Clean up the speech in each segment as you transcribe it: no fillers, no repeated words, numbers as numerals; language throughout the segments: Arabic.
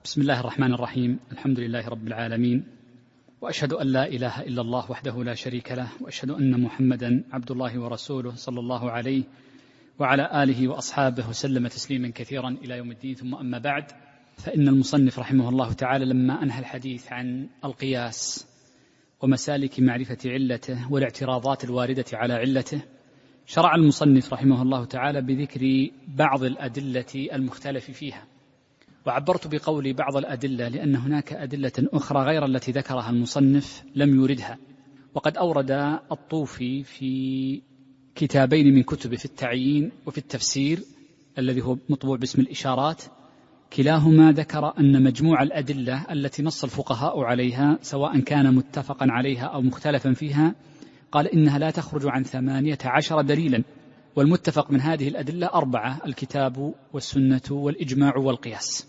بسم الله الرحمن الرحيم. الحمد لله رب العالمين، وأشهد أن لا إله إلا الله وحده لا شريك له، وأشهد أن محمدا عبد الله ورسوله صلى الله عليه وعلى آله وأصحابه وسلم تسليما كثيرا إلى يوم الدين. ثم أما بعد، فإن المصنف رحمه الله تعالى لما أنهى الحديث عن القياس ومسالك معرفة علته والاعتراضات الواردة على علته، شرع المصنف رحمه الله تعالى بذكر بعض الأدلة المختلف فيها. وعبرت بقولي بعض الأدلة لأن هناك أدلة أخرى غير التي ذكرها المصنف لم يوردها. وقد أورد الطوفي في كتابين من كتبه في التعيين وفي التفسير الذي هو مطبوع باسم الإشارات، كلاهما ذكر أن مجموع الأدلة التي نص الفقهاء عليها سواء كان متفقا عليها أو مختلفا فيها، قال إنها لا تخرج عن 18 دليلا، والمتفق من هذه الأدلة 4: الكتاب والسنة والإجماع والقياس.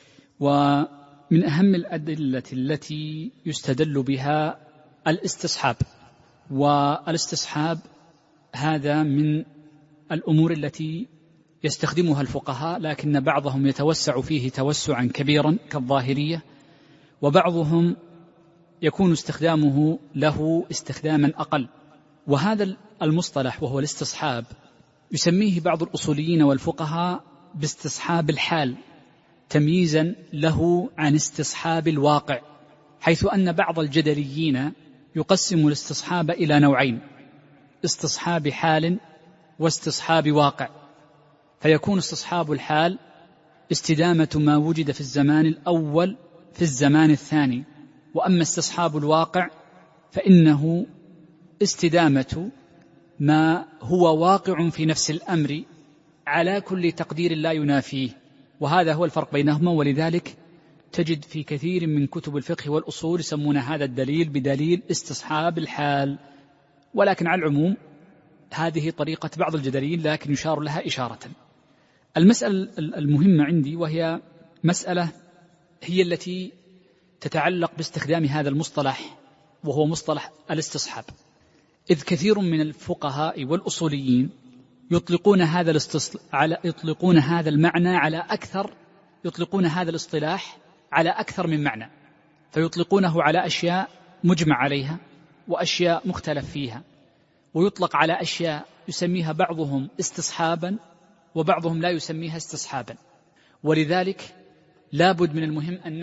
ومن أهم الأدلة التي يستدل بها الاستصحاب، والاستصحاب هذا من الأمور التي يستخدمها الفقهاء، لكن بعضهم يتوسع فيه توسعا كبيرا كالظاهرية، وبعضهم يكون استخدامه له استخداما أقل. وهذا المصطلح وهو الاستصحاب يسميه بعض الأصوليين والفقهاء باستصحاب الحال، تمييزا له عن استصحاب الواقع، حيث أن بعض الجدليين يقسم الاستصحاب إلى نوعين: استصحاب حال واستصحاب واقع. فيكون استصحاب الحال استدامة ما وجد في الزمان الأول في الزمان الثاني، وأما استصحاب الواقع فإنه استدامة ما هو واقع في نفس الأمر على كل تقدير لا ينافيه. وهذا هو الفرق بينهما، ولذلك تجد في كثير من كتب الفقه والأصول يسمون هذا الدليل بدليل استصحاب الحال. ولكن على العموم هذه طريقة بعض الجدليين، لكن يشار لها إشارة. المسألة المهمة عندي وهي مسألة هي التي تتعلق باستخدام هذا المصطلح، وهو مصطلح الاستصحاب. إذ كثير من الفقهاء والأصوليين يطلقون هذا المعنى على أكثر، يطلقون هذا الاصطلاح على أكثر من معنى، فيطلقونه على أشياء مجمع عليها وأشياء مختلف فيها، ويطلق على أشياء يسميها بعضهم استصحابا وبعضهم لا يسميها استصحابا. ولذلك لابد من المهم أن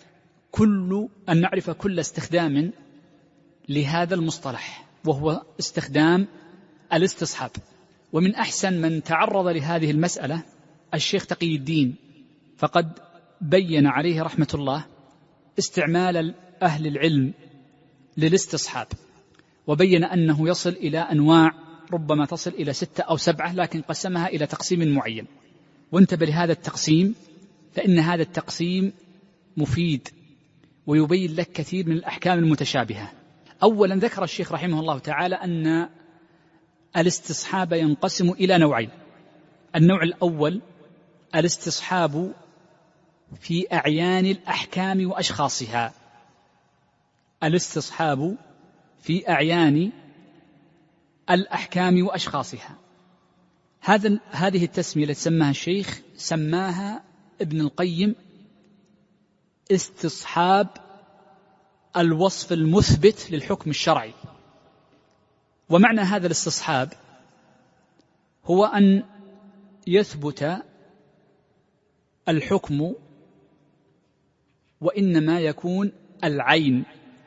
نعرف كل استخدام لهذا المصطلح، وهو استخدام الاستصحاب. ومن أحسن من تعرض لهذه المسألة الشيخ تقي الدين، فقد بين عليه رحمة الله استعمال أهل العلم للاستصحاب، وبين أنه يصل إلى أنواع ربما تصل إلى 6 أو 7، لكن قسمها إلى تقسيم معين. وانتبه لهذا التقسيم، فإن هذا التقسيم مفيد ويبين لك كثير من الأحكام المتشابهة. أولا ذكر الشيخ رحمه الله تعالى أن الاستصحاب ينقسم إلى نوعين. النوع الأول الاستصحاب في أعيان الأحكام وأشخاصها، الاستصحاب في أعيان الأحكام وأشخاصها. هذه التسمية التي سماها الشيخ سماها ابن القيم استصحاب الوصف المثبت للحكم الشرعي. ومعنى هذا الاستصحاب هو أن يثبت الحكم، وإنما يكون العين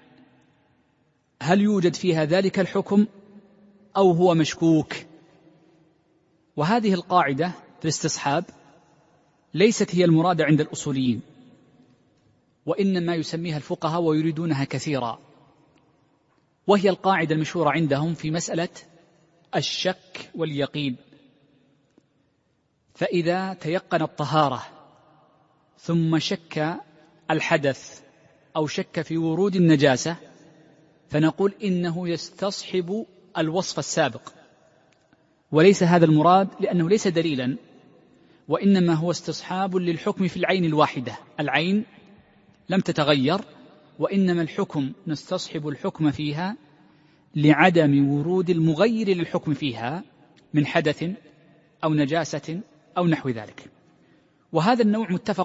هل يوجد فيها ذلك الحكم أو هو مشكوك. وهذه القاعدة في الاستصحاب ليست هي المرادة عند الأصوليين، وإنما يسميها الفقهاء ويريدونها كثيرا، وهي القاعدة المشهورة عندهم في مسألة الشك واليقين. فإذا تيقن الطهارة ثم شك الحدث أو شك في ورود النجاسة، فنقول إنه يستصحب الوصف السابق، وليس هذا المراد لأنه ليس دليلا، وإنما هو استصحاب للحكم في العين الواحدة. العين لم تتغير، وإنما الحكم نستصحب الحكم فيها لعدم ورود المغير للحكم فيها من حدث أو نجاسة أو نحو ذلك. وهذا النوع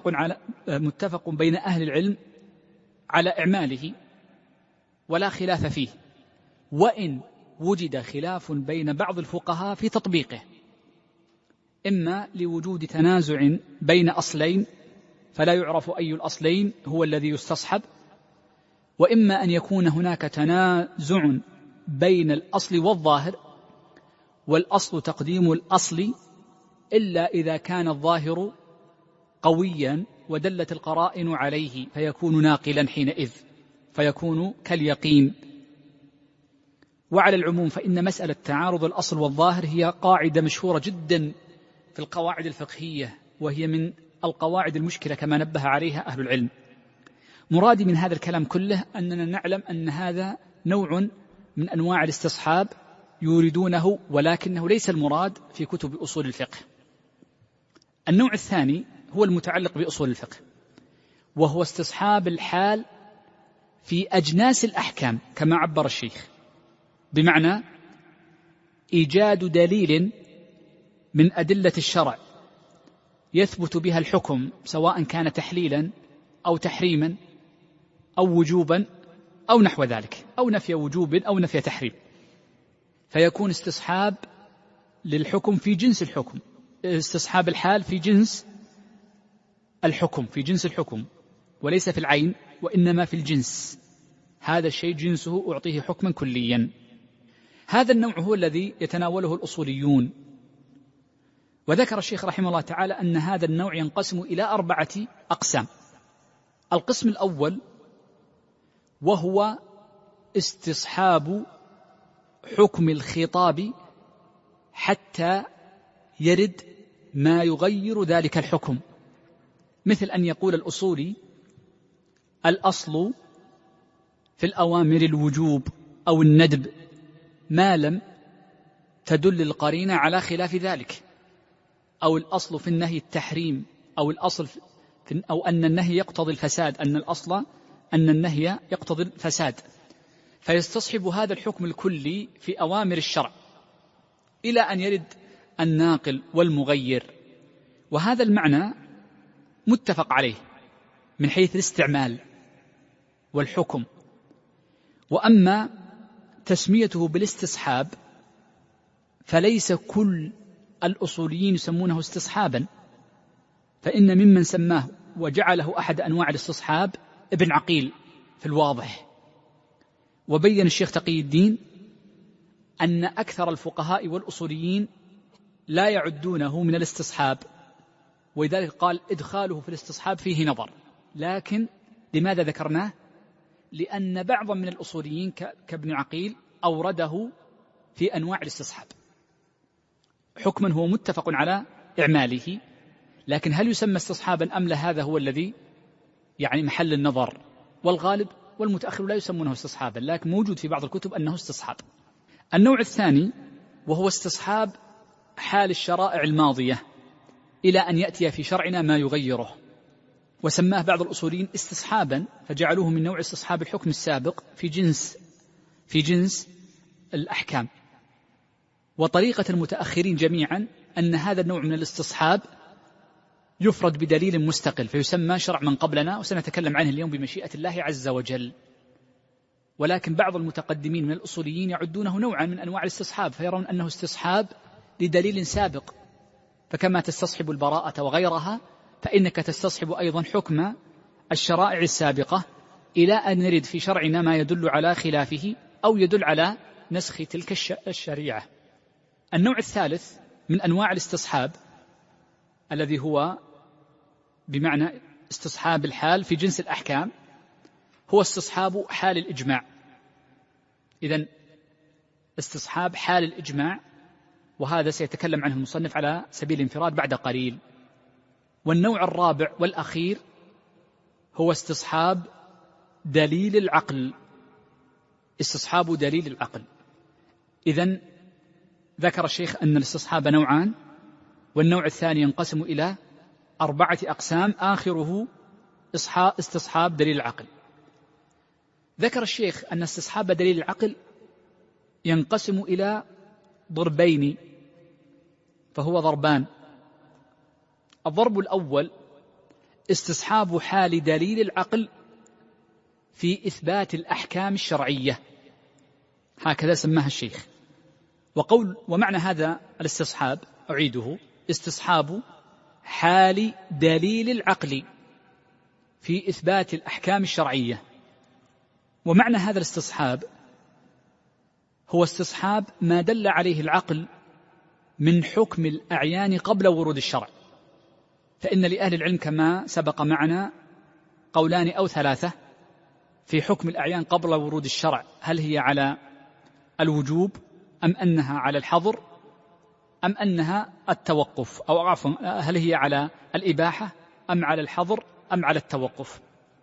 متفق بين أهل العلم على إعماله ولا خلاف فيه، وإن وجد خلاف بين بعض الفقهاء في تطبيقه، إما لوجود تنازع بين أصلين فلا يعرف أي الأصلين هو الذي يستصحب، وإما أن يكون هناك تنازع بين الأصل والظاهر، والأصل تقديم الأصل إلا إذا كان الظاهر قويا ودلت القرائن عليه فيكون ناقلا حينئذ، فيكون كاليقين. وعلى العموم فإن مسألة تعارض الأصل والظاهر هي قاعدة مشهورة جدا في القواعد الفقهية، وهي من القواعد المشكلة كما نبه عليها أهل العلم. مرادي من هذا الكلام كله أننا نعلم أن هذا نوع من أنواع الاستصحاب يريدونه، ولكنه ليس المراد في كتب أصول الفقه. النوع الثاني هو المتعلق بأصول الفقه، وهو استصحاب الحال في أجناس الأحكام كما عبر الشيخ، بمعنى إيجاد دليل من أدلة الشرع يثبت بها الحكم، سواء كان تحليلا أو تحريما أو وجوبا أو نحو ذلك، أو نفي وجوب أو نفي تحريم، فيكون استصحاب للحكم في جنس الحكم، استصحاب الحال في جنس الحكم، في جنس الحكم وليس في العين وإنما في الجنس. هذا الشيء جنسه أعطيه حكما كليا. هذا النوع هو الذي يتناوله الأصوليون. وذكر الشيخ رحمه الله تعالى أن هذا النوع ينقسم إلى 4 أقسام. القسم الأول وهو استصحاب حكم الخطاب حتى يرد ما يغير ذلك الحكم، مثل أن يقول الأصولي الأصل في الأوامر الوجوب أو الندب ما لم تدل القرينة على خلاف ذلك، أو الأصل في النهي التحريم، أو الأصل أو أن النهي يقتضي الفساد، أن الأصل أن النهي يقتضي الفساد، فيستصحب هذا الحكم الكلي في أوامر الشرع إلى أن يرد الناقل والمغير. وهذا المعنى متفق عليه من حيث الاستعمال والحكم. وأما تسميته بالاستصحاب فليس كل الأصوليين يسمونه استصحابا، فإن ممن سماه وجعله أحد أنواع الاستصحاب ابن عقيل في الواضح. وبين الشيخ تقي الدين أن أكثر الفقهاء والأصوليين لا يعدونه من الاستصحاب، ولذلك قال إدخاله في الاستصحاب فيه نظر. لكن لماذا ذكرناه؟ لأن بعضا من الأصوليين كابن عقيل أورده في أنواع الاستصحاب حكما هو متفق على إعماله، لكن هل يسمى استصحابا أم لا؟ هذا هو الذي يعني محل النظر، والغالب والمتأخر لا يسمونه استصحابا، لكن موجود في بعض الكتب أنه استصحاب. النوع الثاني وهو استصحاب حال الشرائع الماضية إلى أن يأتي في شرعنا ما يغيره، وسماه بعض الأصوليين استصحابا، فجعلوه من نوع استصحاب الحكم السابق في جنس الأحكام. وطريقة المتأخرين جميعا أن هذا النوع من الاستصحاب يفرد بدليل مستقل فيسمى شرع من قبلنا، وسنتكلم عنه اليوم بمشيئة الله عز وجل. ولكن بعض المتقدمين من الأصوليين يعدونه نوعا من أنواع الاستصحاب، فيرون أنه استصحاب لدليل سابق، فكما تستصحب البراءة وغيرها فإنك تستصحب أيضا حكم الشرائع السابقة إلى أن نرد في شرعنا ما يدل على خلافه أو يدل على نسخ تلك الشريعة. النوع الثالث من أنواع الاستصحاب الذي هو بمعنى استصحاب الحال في جنس الأحكام هو استصحاب حال الإجماع. إذن استصحاب حال الإجماع، وهذا سيتكلم عنه المصنف على سبيل الانفراد بعد قليل. والنوع الرابع والأخير هو استصحاب دليل العقل، استصحاب دليل العقل. إذن ذكر الشيخ أن الاستصحاب نوعان، والنوع الثاني ينقسم إلى 4 أقسام، آخره استصحاب دليل العقل. ذكر الشيخ أن استصحاب دليل العقل ينقسم إلى ضربين، فهو ضربان. الضرب الأول استصحاب حال دليل العقل في إثبات الأحكام الشرعية، هكذا سماها الشيخ. ومعنى هذا الاستصحاب أعيده: استصحاب حال دليل العقل في إثبات الأحكام الشرعية. ومعنى هذا الاستصحاب هو استصحاب ما دل عليه العقل من حكم الأعيان قبل ورود الشرع. فإن لأهل العلم كما سبق معنا قولان أو ثلاثة في حكم الأعيان قبل ورود الشرع، هل هي على الوجوب أم أنها على الحظر أم أنها التوقف، أو عفوا هل هي على الإباحة أم على الحظر أم على التوقف.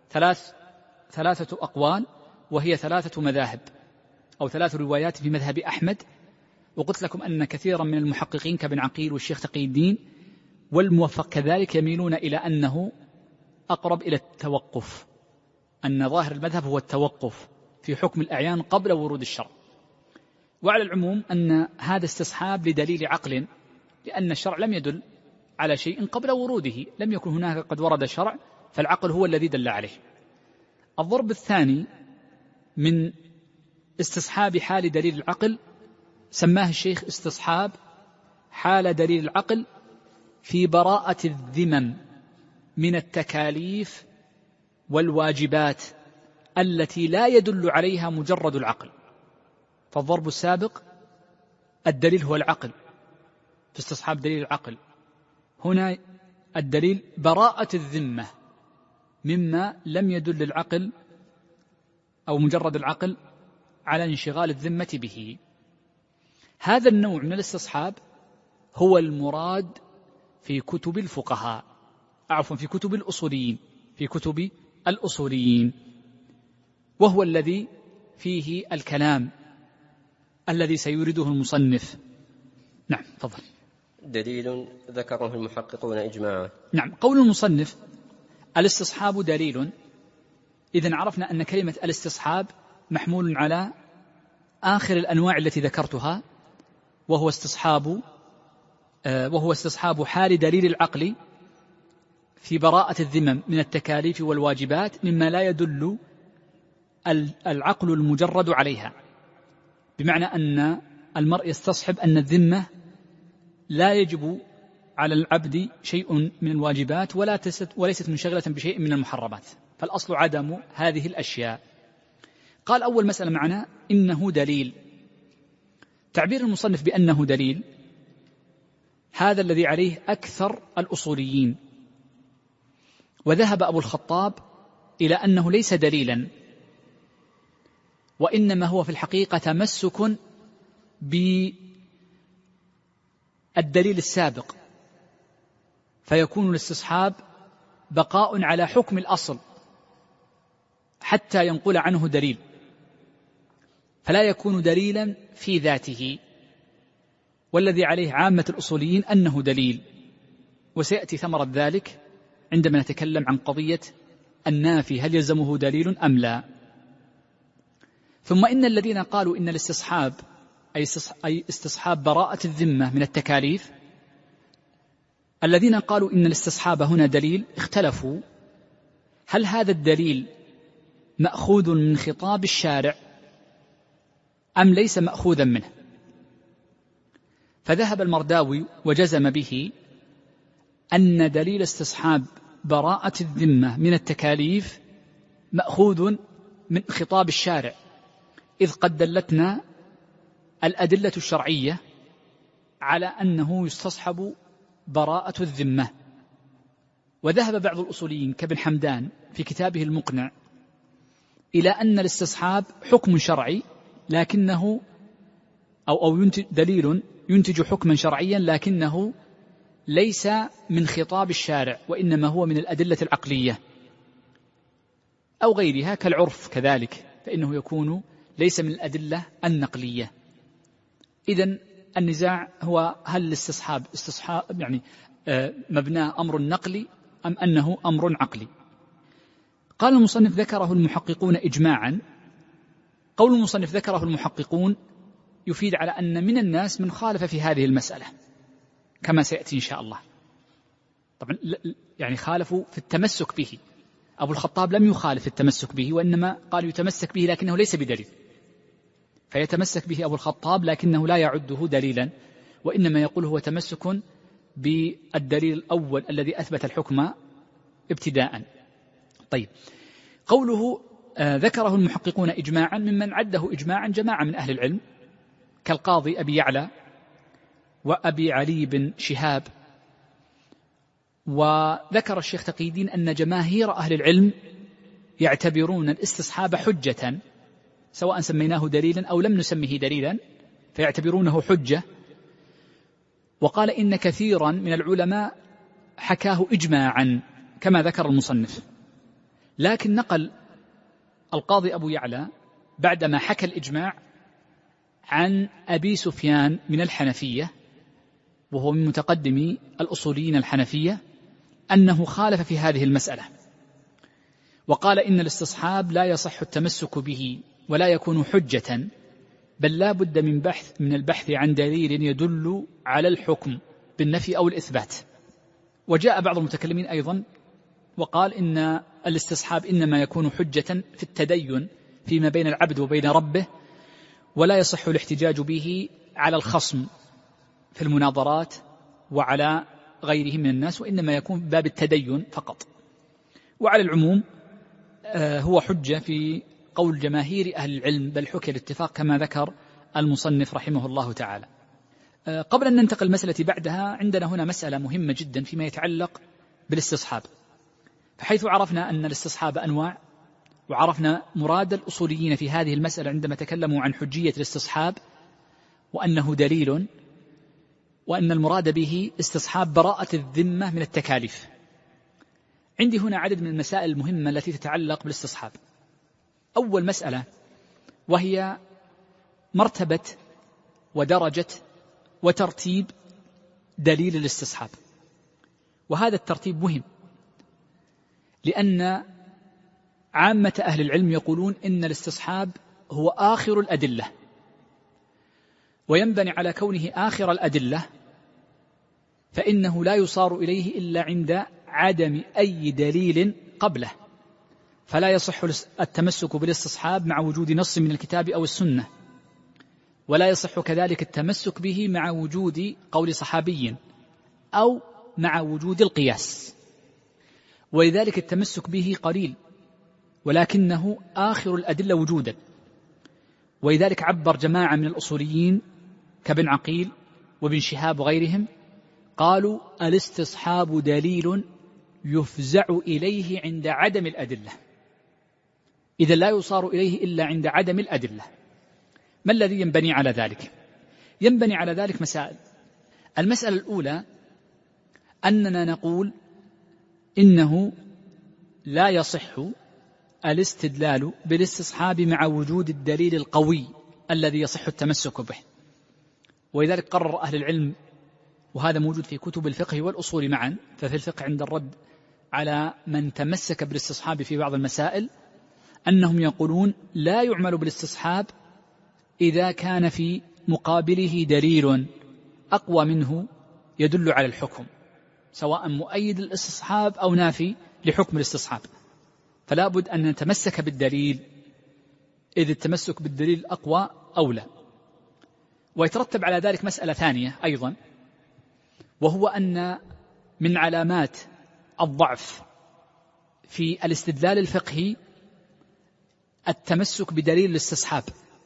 ثلاثة أقوال، وهي 3 مذاهب أو 3 روايات في مذهب أحمد. وقلت لكم أن كثيرا من المحققين كابن عقيل والشيخ تقي الدين والموفق كذلك يميلون إلى أنه أقرب إلى التوقف، أن ظاهر المذهب هو التوقف في حكم الأعيان قبل ورود الشرع. وعلى العموم أن هذا استصحاب لدليل عقل، لأن الشرع لم يدل على شيء قبل وروده، لم يكن هناك قد ورد شرع، فالعقل هو الذي دل عليه. الضرب الثاني من استصحاب حال دليل العقل سماه الشيخ استصحاب حال دليل العقل في براءة الذمم من التكاليف والواجبات التي لا يدل عليها مجرد العقل. فالضرب السابق الدليل هو العقل في استصحاب دليل العقل، هنا الدليل براءة الذمة مما لم يدل العقل أو مجرد العقل على انشغال الذمة به. هذا النوع من الاستصحاب هو المراد في كتب الفقهاء، عفوا في كتب الأصوليين، في كتب الأصوليين، وهو الذي فيه الكلام الذي سيورده المصنف. نعم تفضل. دليل ذكره المحققون إجماعا. نعم، قول المصنف الاستصحاب دليل، إذن عرفنا أن كلمة الاستصحاب محمول على آخر الأنواع التي ذكرتها، وهو استصحاب حال دليل العقل في براءة الذمم من التكاليف والواجبات مما لا يدل العقل المجرد عليها، بمعنى أن المرء يستصحب أن الذمة لا يجب على العبد شيء من الواجبات وليست منشغلة بشيء من المحرمات، فالأصل عدم هذه الأشياء. قال أول مسألة معنا إنه دليل. تعبير المصنف بأنه دليل هذا الذي عليه أكثر الأصوليين، وذهب أبو الخطاب إلى أنه ليس دليلا، وإنما هو في الحقيقة تمسك بالدليل السابق، فيكون الاستصحاب بقاء على حكم الأصل حتى ينقل عنه دليل، فلا يكون دليلا في ذاته، والذي عليه عامة الأصوليين أنه دليل. وسيأتي ثمرة ذلك عندما نتكلم عن قضية النافي هل يلزمه دليل أم لا. ثم إن الذين قالوا إن الاستصحاب أي استصحاب براءة الذمة من التكاليف، الذين قالوا إن الاستصحاب هنا دليل اختلفوا هل هذا الدليل مأخوذ من خطاب الشارع أم ليس مأخوذا منه. فذهب المرداوي وجزم به أن دليل استصحاب براءة الذمة من التكاليف مأخوذ من خطاب الشارع، إذ قد دلتنا الأدلة الشرعية على أنه يستصحب براءة الذمة. وذهب بعض الأصوليين كابن حمدان في كتابه المقنع إلى أن الاستصحاب حكم شرعي لكنه أو دليل ينتج حكما شرعيا لكنه ليس من خطاب الشارع، وإنما هو من الأدلة العقلية أو غيرها كالعرف كذلك، فإنه يكون ليس من الأدلة النقلية. إذن النزاع هو هل الاستصحاب يعني مبناه أمر نقلي أم أنه أمر عقلي. قال المصنف ذكره المحققون إجماعا. قول المصنف ذكره المحققون يفيد على أن من الناس من خالف في هذه المسألة كما سيأتي إن شاء الله. طبعا يعني خالفوا في التمسك به. أبو الخطاب لم يخالف التمسك به، وإنما قال يتمسك به لكنه ليس بدليل، فيتمسك به أبو الخطاب لكنه لا يعده دليلا، وإنما يقول هو تمسك بالدليل الأول الذي أثبت الحكم ابتداء. طيب، قوله ذكره المحققون إجماعا، ممن عده إجماعا جماعة من أهل العلم كالقاضي أبي يعلى وأبي علي بن شهاب. وذكر الشيخ تقي الدين أن جماهير أهل العلم يعتبرون الاستصحاب حجة، سواء سميناه دليلا أو لم نسميه دليلا فيعتبرونه حجة. وقال إن كثيرا من العلماء حكاه إجماعا كما ذكر المصنف، لكن نقل القاضي أبو يعلى بعدما حكى الإجماع عن أبي سفيان من الحنفية، وهو من متقدمي الأصوليين الحنفية، أنه خالف في هذه المسألة، وقال إن الاستصحاب لا يصح التمسك به ولا يكون حجة، بل لا بد من البحث عن دليل يدل على الحكم بالنفي أو الإثبات. وجاء بعض المتكلمين أيضا وقال إن الاستصحاب إنما يكون حجة في التدين فيما بين العبد وبين ربه، ولا يصح الاحتجاج به على الخصم في المناظرات وعلى غيره من الناس، وإنما يكون باب التدين فقط. وعلى العموم هو حجة في قول جماهير أهل العلم، بل حكي الاتفاق كما ذكر المصنف رحمه الله تعالى. قبل أن ننتقل المسألة بعدها، عندنا هنا مسألة مهمة جدا فيما يتعلق بالاستصحاب، فحيث عرفنا أن الاستصحاب أنواع، وعرفنا مراد الأصوليين في هذه المسألة عندما تكلموا عن حجية الاستصحاب وأنه دليل، وأن المراد به استصحاب براءة الذمة من التكاليف. عندي هنا عدد من المسائل المهمة التي تتعلق بالاستصحاب. أول مسألة وهي مرتبة ودرجة وترتيب دليل الاستصحاب، وهذا الترتيب مهم، لأن عامة أهل العلم يقولون إن الاستصحاب هو آخر الأدلة، وينبني على كونه آخر الأدلة فإنه لا يصار إليه إلا عند عدم أي دليل قبله، فلا يصح التمسك بالاستصحاب مع وجود نص من الكتاب أو السنة، ولا يصح كذلك التمسك به مع وجود قول صحابي أو مع وجود القياس، ولذلك التمسك به قليل ولكنه آخر الأدلة وجودا. ولذلك عبر جماعة من الأصوليين كابن عقيل وابن شهاب وغيرهم، قالوا الاستصحاب دليل يفزع إليه عند عدم الأدلة، إذا لا يصار إليه إلا عند عدم الأدلة. ما الذي ينبني على ذلك؟ ينبني على ذلك مسائل. المسألة الأولى أننا نقول إنه لا يصح الاستدلال بالاستصحاب مع وجود الدليل القوي الذي يصح التمسك به، ولذلك قرر أهل العلم، وهذا موجود في كتب الفقه والأصول معا، ففي الفقه عند الرد على من تمسك بالاستصحاب في بعض المسائل أنهم يقولون لا يعمل بالاستصحاب إذا كان في مقابله دليل أقوى منه يدل على الحكم، سواء مؤيد الاستصحاب أو نافي لحكم الاستصحاب، فلا بد أن نتمسك بالدليل، إذ التمسك بالدليل أقوى أولى. ويترتب على ذلك مسألة ثانية أيضا، وهو أن من علامات الضعف في الاستدلال الفقهي التمسك بدليل الاستصحاب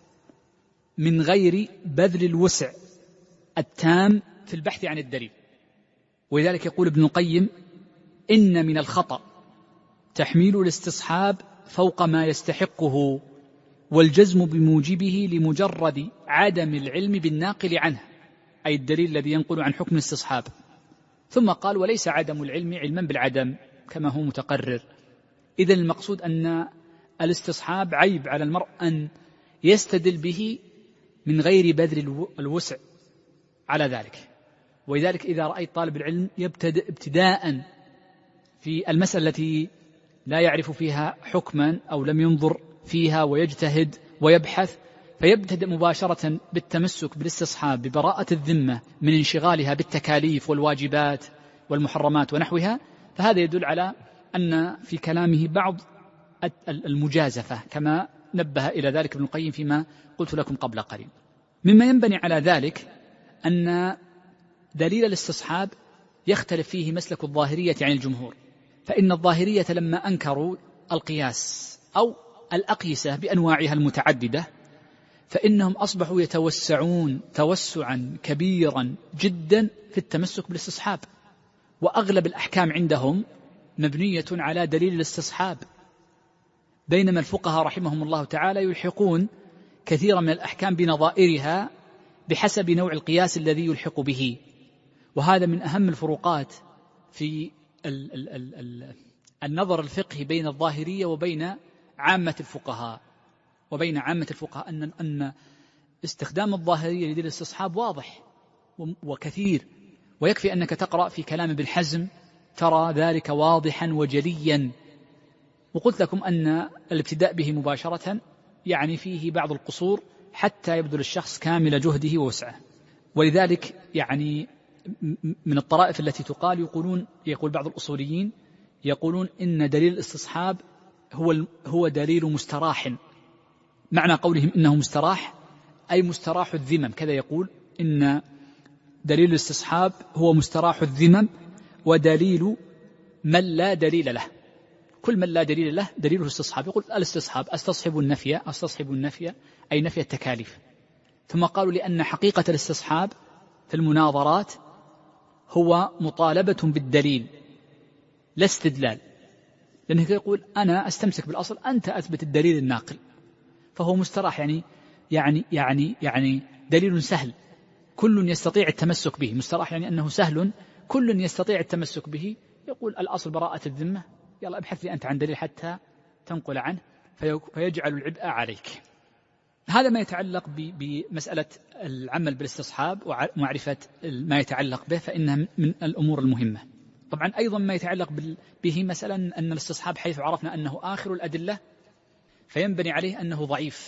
من غير بذل الوسع التام في البحث عن الدليل. ولذلك يقول ابن القيم إن من الخطأ تحميل الاستصحاب فوق ما يستحقه والجزم بموجبه لمجرد عدم العلم بالناقل عنه، أي الدليل الذي ينقل عن حكم الاستصحاب. ثم قال وليس عدم العلم علما بالعدم كما هو متقرر. إذن المقصود أن الاستصحاب عيب على المرء أن يستدل به من غير بذل الوسع على ذلك. ولذلك إذا رأيت طالب العلم يبتدئ ابتداء في المسألة التي لا يعرف فيها حكما أو لم ينظر فيها ويجتهد ويبحث، فيبتدئ مباشرة بالتمسك بالاستصحاب ببراءة الذمة من انشغالها بالتكاليف والواجبات والمحرمات ونحوها، فهذا يدل على أن في كلامه بعض المجازفة، كما نبه إلى ذلك ابن القيم فيما قلت لكم قبل قليل. مما ينبني على ذلك أن دليل الاستصحاب يختلف فيه مسلك الظاهرية عن الجمهور، فإن الظاهرية لما أنكروا القياس أو الأقيسة بأنواعها المتعددة فإنهم أصبحوا يتوسعون توسعا كبيرا جدا في التمسك بالاستصحاب، وأغلب الأحكام عندهم مبنية على دليل الاستصحاب، بينما الفقهاء رحمهم الله تعالى يلحقون كثيرا من الأحكام بنظائرها بحسب نوع القياس الذي يلحق به. وهذا من أهم الفروقات في النظر الفقهي بين الظاهرية وبين عامة الفقهاء أن استخدام الظاهرية لدليل الاستصحاب واضح وكثير، ويكفي أنك تقرأ في كلام ابن حزم ترى ذلك واضحا وجليا. وقلت لكم أن الابتداء به مباشرة يعني فيه بعض القصور حتى يبذل الشخص كامل جهده ووسعه. ولذلك يعني من الطرائف التي يقول بعض الأصوليين يقولون إن دليل الاستصحاب هو دليل مستراح. معنى قولهم إنه مستراح أي مستراح الذمم، كذا يقول إن دليل الاستصحاب هو مستراح الذمم ودليل من لا دليل له. كل من لا دليل له دليله استصحاب. يقول الاستصحاب استصحب النفي أي نفي التكاليف. ثم قالوا لأن حقيقة الاستصحاب في المناظرات هو مطالبة بالدليل لا استدلال، لأنه يقول أنا أستمسك بالأصل أنت أثبت الدليل الناقل، فهو مستراح يعني دليل سهل كل يستطيع التمسك به. مستراح يعني أنه سهل كل يستطيع التمسك به. يقول الأصل براءة الذمة، يلا ابحث لي أنت عن دليل حتى تنقل عنه، فيجعل العبء عليك. هذا ما يتعلق بمسألة العمل بالاستصحاب ومعرفة ما يتعلق به، فإنها من الأمور المهمة. طبعا أيضا ما يتعلق به مثلا أن الاستصحاب حيث عرفنا أنه آخر الأدلة فينبني عليه أنه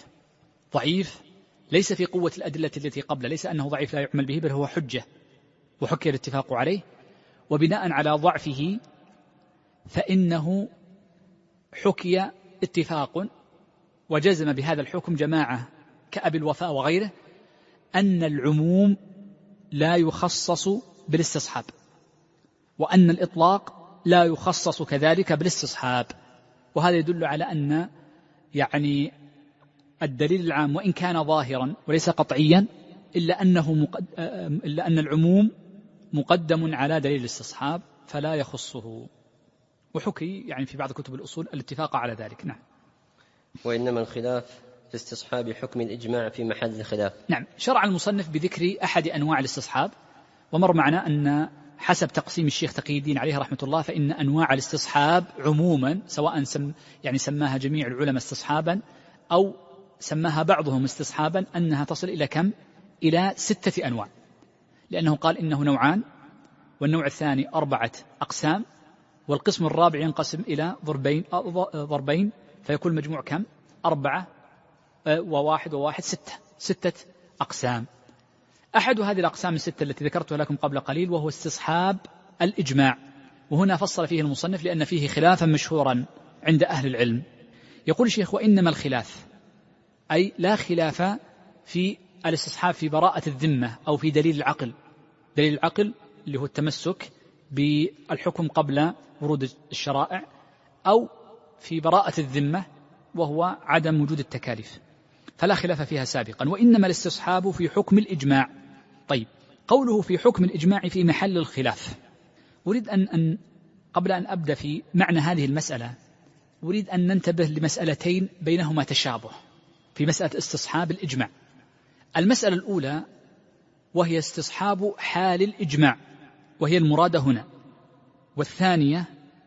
ضعيف ليس في قوة الأدلة التي قبله، ليس أنه ضعيف لا يعمل به، بل هو حجة وحكي الاتفاق عليه. وبناء على ضعفه فإنه حكي اتفاق وجزم بهذا الحكم جماعة كأبي الوفاء وغيره أن العموم لا يخصص بالاستصحاب، وأن الإطلاق لا يخصص كذلك بالاستصحاب. وهذا يدل على أن يعني الدليل العام وإن كان ظاهرا وليس قطعيا إلا أن العموم مقدم على دليل الاستصحاب فلا يخصه. وحكي يعني في بعض كتب الأصول الاتفاق على ذلك. نعم. وإنما الخلاف في استصحاب حكم الإجماع في محل الخلاف. نعم. شرع المصنف بذكر أحد أنواع الاستصحاب، ومر معنا أن حسب تقسيم الشيخ تقي الدين عليه رحمة الله فإن أنواع الاستصحاب عموما سواء سماها جميع العلماء استصحابا أو سماها بعضهم استصحابا أنها تصل إلى كم؟ إلى 6 أنواع، لأنه قال إنه نوعان، والنوع الثاني 4 أقسام، والقسم الرابع ينقسم إلى ضربين فيكون مجموع كم؟ 4 و1 6 أقسام. أحد هذه الأقسام 6 التي ذكرتها لكم قبل قليل وهو استصحاب الإجماع، وهنا فصل فيه المصنف لأن فيه خلافا مشهورا عند أهل العلم. يقول الشيخ وإنما الخلاف أي لا خلاف في الاستصحاب في براءة الذمة أو في دليل العقل. دليل العقل اللي هو التمسك بالحكم قبل ورود الشرائع، أو في براءة الذمة وهو عدم وجود التكاليف، فلا خلاف فيها سابقا. وإنما الاستصحاب في حكم الإجماع. طيب، قوله في حكم الإجماع في محل الخلاف، أريد أن قبل أن أبدأ في معنى هذه المسألة أريد أن ننتبه لمسألتين بينهما تشابه في مسألة استصحاب الإجماع. المسألة الأولى وهي استصحاب حال الإجماع وهي المرادة هنا، والثانية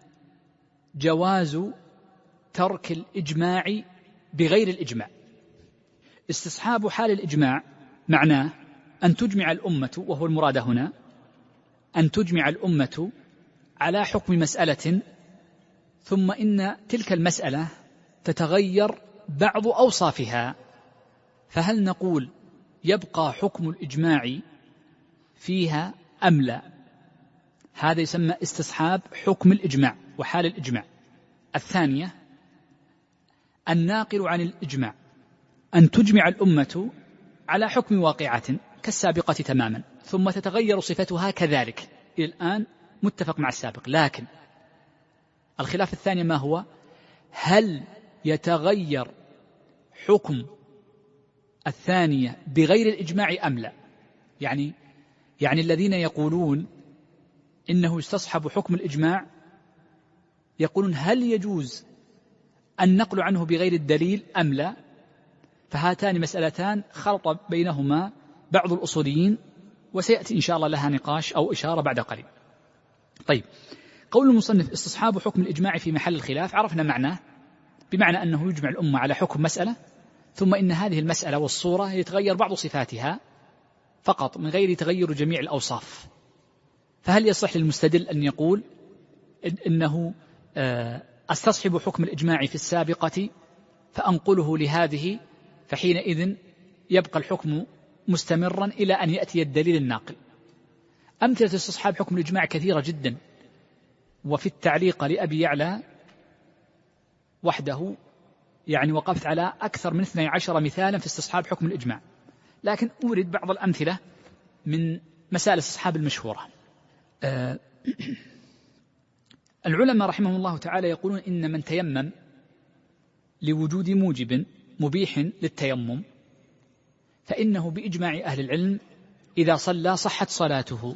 جواز ترك الإجماع بغير الإجماع. استصحاب حال الإجماع معناه أن تجمع الأمة، وهو المرادة هنا أن تجمع الأمة على حكم مسألة، ثم إن تلك المسألة تتغير بعض أوصافها، فهل نقول يبقى حكم الإجماع فيها أم لا؟ هذا يسمى استصحاب حكم الإجماع وحال الإجماع. الثانية الناقل عن الإجماع أن تجمع الأمة على حكم واقعة كالسابقة تماما ثم تتغير صفتها كذلك، إلى الآن متفق مع السابق. لكن الخلاف الثاني ما هو؟ هل يتغير حكم الثانية بغير الإجماع أم لا؟ يعني الذين يقولون إنه يستصحب حكم الإجماع يقولون هل يجوز النقل عنه بغير الدليل أم لا؟ فهاتان مسألتان خلط بينهما بعض الأصوليين، وسيأتي إن شاء الله لها نقاش أو إشارة بعد قليل. طيب، قول المصنف استصحاب حكم الإجماع في محل الخلاف، عرفنا معناه، بمعنى أنه يجمع الأمة على حكم مسألة، ثم إن هذه المسألة والصورة يتغير بعض صفاتها فقط من غير تغير جميع الأوصاف. فهل يصح للمستدل أن يقول إنه استصحب حكم الإجماع في السابقة فأنقله لهذه، فحينئذ يبقى الحكم مستمرا إلى أن يأتي الدليل الناقل؟ أمثلة استصحاب حكم الإجماع كثيرة جدا، وفي التعليق لأبي يعلى وحده وقفت على أكثر من 12 مثالا في استصحاب حكم الإجماع، لكن أورد بعض الأمثلة من مسائل استصحاب المشهورة. العلماء رحمهم الله تعالى يقولون إن من تيمم لوجود موجب مبيح للتيمم فإنه بإجماع أهل العلم إذا صلى صحت صلاته،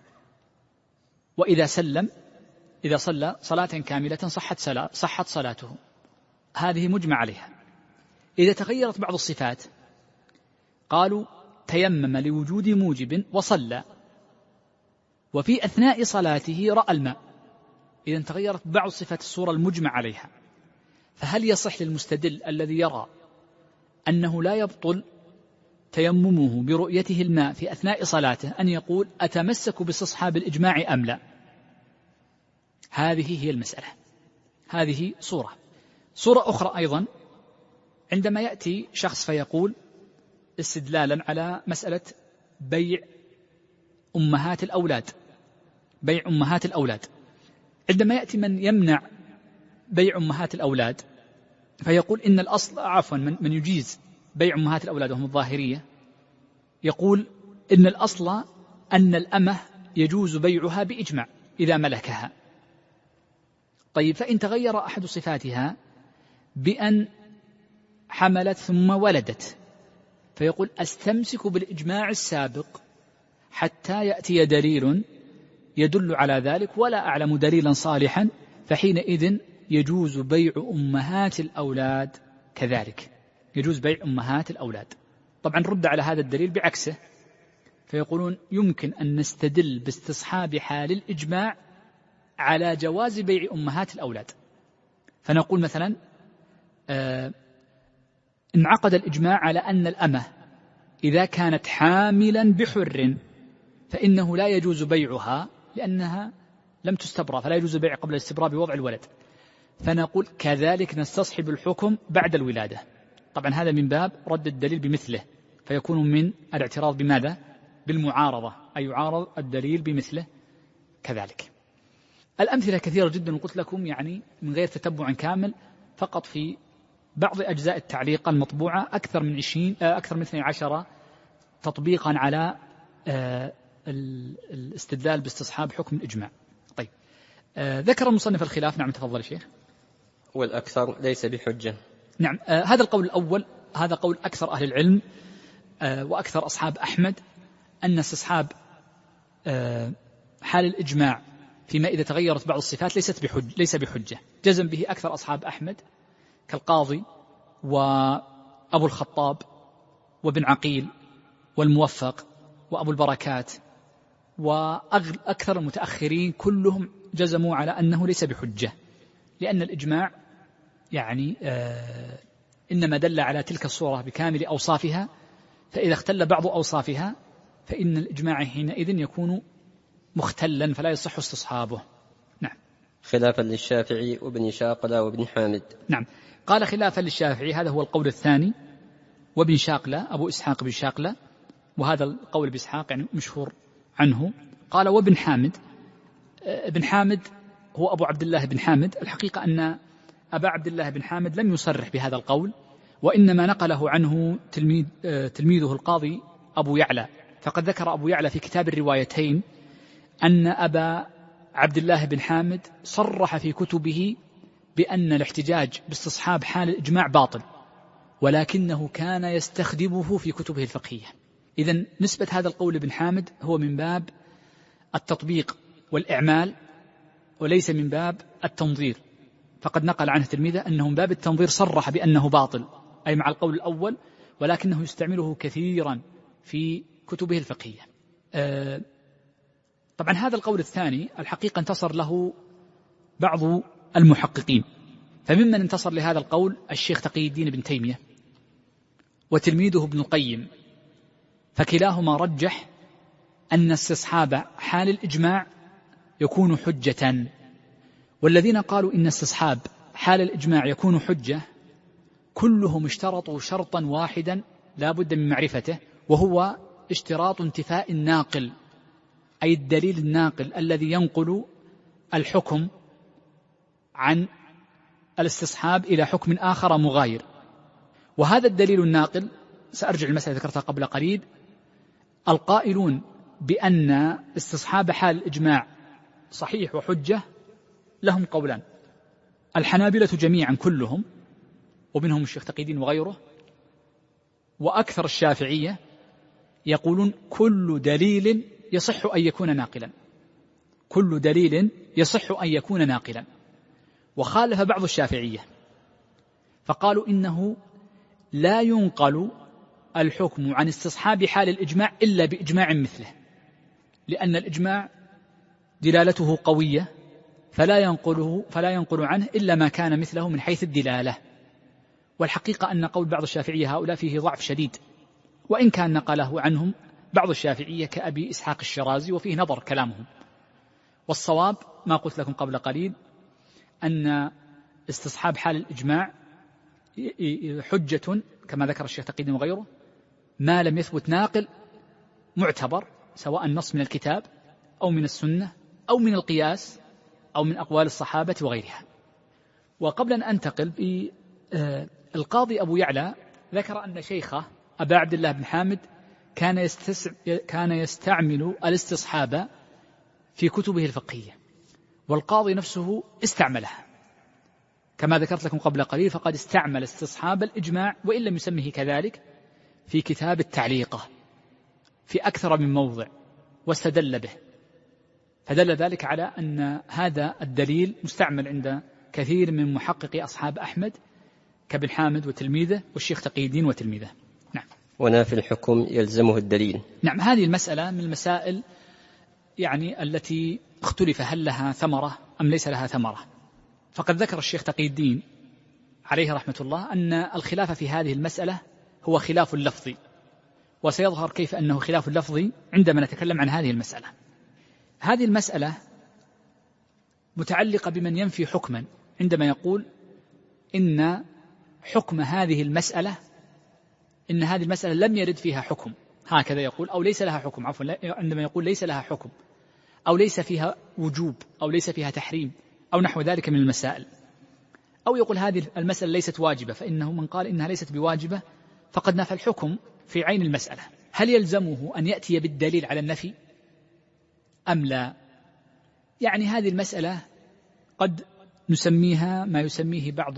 وإذا سلم إذا صلى صلاة كاملة صحت صلاته، هذه مجمع عليها. إذا تغيرت بعض الصفات قالوا تيمم لوجود موجب وصلى وفي أثناء صلاته رأى الماء، إذا تغيرت بعض صفات الصورة المجمع عليها، فهل يصح للمستدل الذي يرى أنه لا يبطل تيممه برؤيته الماء في أثناء صلاته أن يقول أتمسك باستصحاب الإجماع أم لا؟ هذه هي المسألة. هذه صورة أخرى أيضا، عندما يأتي شخص فيقول استدلالا على مسألة بيع أمهات الأولاد، عندما يأتي من يمنع بيع أمهات الأولاد فيقول إن الأصل من يجيز بيع أمهات الأولاد وهم الظاهرية، يقول إن الأصل أن الأمة يجوز بيعها بإجماع إذا ملكها. طيب، فإن تغير أحد صفاتها بأن حملت ثم ولدت فيقول أستمسك بالإجماع السابق حتى يأتي دليل يدل على ذلك ولا أعلم دليلا صالحا، فحينئذ يجوز بيع أمهات الأولاد كذلك، يجوز بيع أمهات الأولاد. طبعا رد على هذا الدليل بعكسه، فيقولون يمكن أن نستدل باستصحاب حال الإجماع على جواز بيع أمهات الأولاد. فنقول مثلا انعقد الإجماع على أن الأمة إذا كانت حاملا بحر فإنه لا يجوز بيعها لأنها لم تستبرأ، فلا يجوز البيع قبل الاستبراء بوضع الولد، فنقول كذلك نستصحب الحكم بعد الولادة. طبعا هذا من باب رد الدليل بمثله، فيكون من الاعتراض بماذا؟ بالمعارضة، أي يعارض الدليل بمثله كذلك. الأمثلة كثيرة جدا، وقلت لكم من غير تتبع كامل، فقط في بعض أجزاء التعليق المطبوعة أكثر من 12 تطبيقا على الاستدلال باستصحاب حكم الإجماع. طيب، ذكر المصنف الخلاف. نعم، تفضل شيخ. والأكثر ليس بحجة. نعم، هذا القول الأول، هذا قول أكثر أهل العلم وأكثر أصحاب أحمد، أن استصحاب حال الإجماع فيما إذا تغيرت بعض الصفات ليس بحجة. جزم به أكثر أصحاب أحمد كالقاضي وأبو الخطاب وابن عقيل والموفق وأبو البركات، وأكثر المتأخرين كلهم جزموا على أنه ليس بحجة، لأن الإجماع إنما دل على تلك الصورة بكامل أوصافها، فإذا اختل بعض أوصافها فإن الإجماع حينئذ يكون مختلا فلا يصح استصحابه. نعم. خلافا للشافعي وابن شاقلة وابن حامد. نعم، قال خلافا للشافعي، هذا هو القول الثاني، وابن شاقلة أبو إسحاق بن شاقلة، وهذا القول بإسحاق مشهور عنه. قال وابن حامد، بن حامد هو أبو عبد الله بن حامد. الحقيقة أن أبا عبد الله بن حامد لم يصرح بهذا القول، وإنما نقله عنه تلميذه القاضي أبو يعلى. فقد ذكر أبو يعلى في كتاب الروايتين أن أبا عبد الله بن حامد صرح في كتبه بأن الاحتجاج باستصحاب حال الإجماع باطل، ولكنه كان يستخدمه في كتبه الفقهية. إذن نسبة هذا القول لابن حامد هو من باب التطبيق والإعمال وليس من باب التنظير. فقد نقل عنه تلميذه أنه من باب التنظير صرح بأنه باطل، أي مع القول الأول، ولكنه يستعمله كثيرا في كتبه الفقهية. طبعا هذا القول الثاني الحقيقة انتصر له بعض المحققين، فممن انتصر لهذا القول الشيخ تقي الدين بن تيمية وتلميذه ابن القيم، فكلاهما رجح أن استصحاب حال الإجماع يكون حجة. والذين قالوا إن استصحاب حال الإجماع يكون حجة كلهم اشترطوا شرطا واحدا لا بد من معرفته، وهو اشتراط انتفاء الناقل، أي الدليل الناقل الذي ينقل الحكم عن الاستصحاب إلى حكم آخر مغاير. وهذا الدليل الناقل سأرجع المسألة ذكرتها قبل قليل. القائلون بأن استصحاب حال الإجماع صحيح وحجة لهم قولان: الحنابلة جميعا كلهم، ومنهم الشيخ تقي الدين وغيره، وأكثر الشافعية يقولون كل دليل يصح أن يكون ناقلا، كل دليل يصح أن يكون ناقلا. وخالف بعض الشافعية فقالوا إنه لا ينقل الحكم عن استصحاب حال الإجماع إلا بإجماع مثله، لأن الإجماع دلالته قوية فلا ينقل عنه إلا ما كان مثله من حيث الدلالة. والحقيقة أن قول بعض الشافعية هؤلاء فيه ضعف شديد، وإن كان نقله عنهم بعض الشافعية كأبي إسحاق الشرازي وفيه نظر كلامهم. والصواب ما قلت لكم قبل قليل أن استصحاب حال الإجماع حجة كما ذكر الشيخ تقي الدين وغيره ما لم يثبت ناقل معتبر، سواء النص من الكتاب أو من السنة أو من القياس أو من أقوال الصحابة وغيرها. وقبل أن أنتقل القاضي أبو يعلى ذكر أن شيخه أبا عبد الله بن حامد كان يستعمل الاستصحاب في كتبه الفقهية، والقاضي نفسه استعملها كما ذكرت لكم قبل قليل، فقد استعمل استصحاب الإجماع وإن لم يسميه كذلك في كتاب التعليقة في أكثر من موضع واستدل به، فدل ذلك على أن هذا الدليل مستعمل عند كثير من محققي أصحاب أحمد كابن حامد وتلميذه والشيخ تقي الدين وتلميذه. نعم. ونافي الحكم يلزمه الدليل. نعم، هذه المسألة من المسائل يعني التي اختلف هل لها ثمرة أم ليس لها ثمرة. فقد ذكر الشيخ تقي الدين عليه رحمة الله أن الخلاف في هذه المسألة هو خلاف اللفظي، وسيظهر كيف أنه خلاف اللفظي عندما نتكلم عن هذه المسألة. هذه المسألة متعلقة بمن ينفي حكما عندما يقول إن حكم هذه المسألة إن هذه المسألة لم يرد فيها حكم، هكذا يقول، أو ليس لها حكم، عفوا، عندما يقول ليس لها حكم أو ليس فيها وجوب أو ليس فيها تحريم أو نحو ذلك من المسائل، أو يقول هذه المسألة ليست واجبة، فإنه من قال إنها ليست بواجبة فقد نفى الحكم في عين المسألة. هل يلزمه أن يأتي بالدليل على النفي أم لا؟ يعني هذه المسألة قد نسميها ما يسميه بعض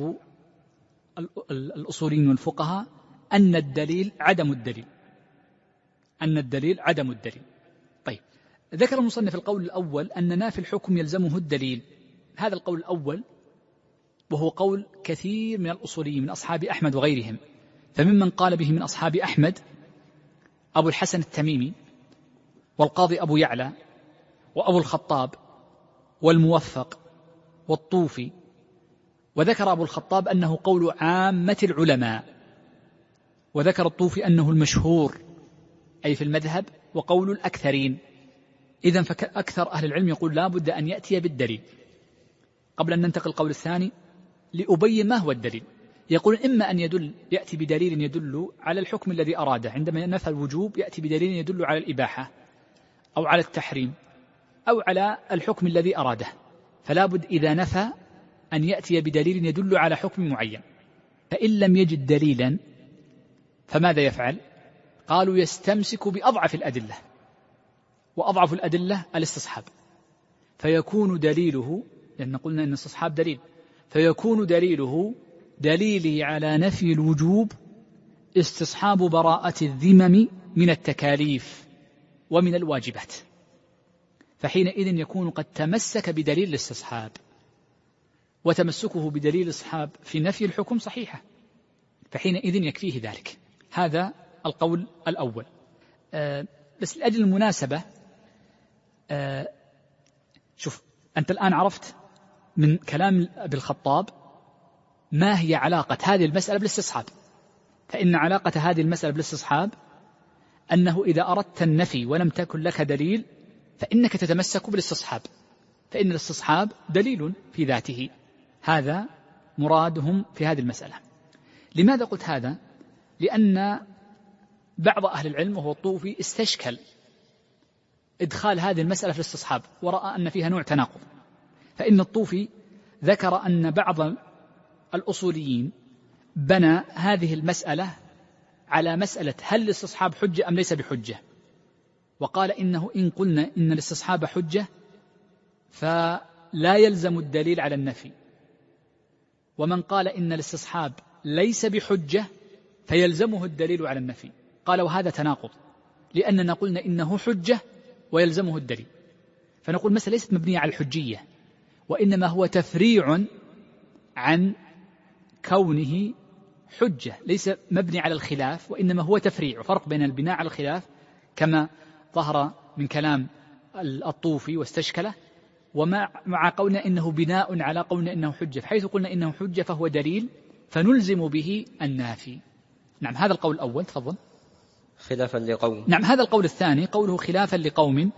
الأصوليين والفقهاء أن الدليل عدم الدليل، أن الدليل عدم الدليل. طيب، ذكر المصنف القول الأول أن نافي الحكم يلزمه الدليل. هذا القول الأول وهو قول كثير من الأصوليين من أصحاب أحمد وغيرهم، فممن قال به من أصحاب أحمد أبو الحسن التميمي والقاضي أبو يعلى وأبو الخطاب والموفق والطوفي. وذكر أبو الخطاب أنه قول عامة العلماء، وذكر الطوفي أنه المشهور أي في المذهب وقول الأكثرين. إذن فأكثر أهل العلم يقول لا بد أن يأتي بالدليل. قبل أن ننتقل القول الثاني لأبين ما هو الدليل، يقول إما أن يأتي بدليل يدل على الحكم الذي أراده، عندما نفى الوجوب يأتي بدليل يدل على الإباحة أو على التحريم أو على الحكم الذي أراده، فلا بد إذا نفى أن يأتي بدليل يدل على حكم معين. فإن لم يجد دليلا فماذا يفعل؟ قالوا يستمسك بأضعف الأدلة، وأضعف الأدلة الاستصحاب، فيكون دليله، لأن قلنا أن الاستصحاب دليل، فيكون دليله دليله على نفي الوجوب استصحاب براءة الذمم من التكاليف ومن الواجبات، فحينئذ يكون قد تمسك بدليل الاستصحاب، وتمسكه بدليل الاستصحاب في نفي الحكم صحيحة، فحينئذ يكفيه ذلك. هذا القول الأول. بس لأجل المناسبة، شوف أنت الآن عرفت من كلام أبي الخطاب ما هي علاقة هذه المسألة بالاستصحاب. فإن علاقة هذه المسألة بالاستصحاب أنه إذا أردت النفي ولم تكن لك دليل فإنك تتمسك بالاستصحاب، فإن الاستصحاب دليل في ذاته. هذا مرادهم في هذه المسألة. لماذا قلت هذا؟ لأن بعض أهل العلم وهو الطوفي استشكل إدخال هذه المسألة في الاستصحاب ورأى أن فيها نوع تناقض. فإن الطوفي ذكر أن بعض الأصوليين بنى هذه المسألة على مسألة هل الاستصحاب حجة أم ليس بحجة، وقال إنه إن قلنا إن الاستصحاب حجة فلا يلزم الدليل على النفي، ومن قال إن الاستصحاب ليس بحجة فيلزمه الدليل على النفي. قال وهذا تناقض، لأننا قلنا إنه حجة ويلزمه الدليل. فنقول مسألة ليست مبنية على الحجية، وإنما هو تفريع عن كونه حجة، ليس مبني على الخلاف، وإنما هو تفريع، فرق بين البناء على الخلاف كما ظهر من كلام الطوفي واستشكله، ومع قولنا إنه بناء على قولنا إنه حجة، فحيث قلنا إنه حجة فهو دليل فنلزم به النافي. نعم، هذا القول الأول. تفضل. خلافا لقوم. نعم، هذا القول الثاني قوله خلافا لقوم.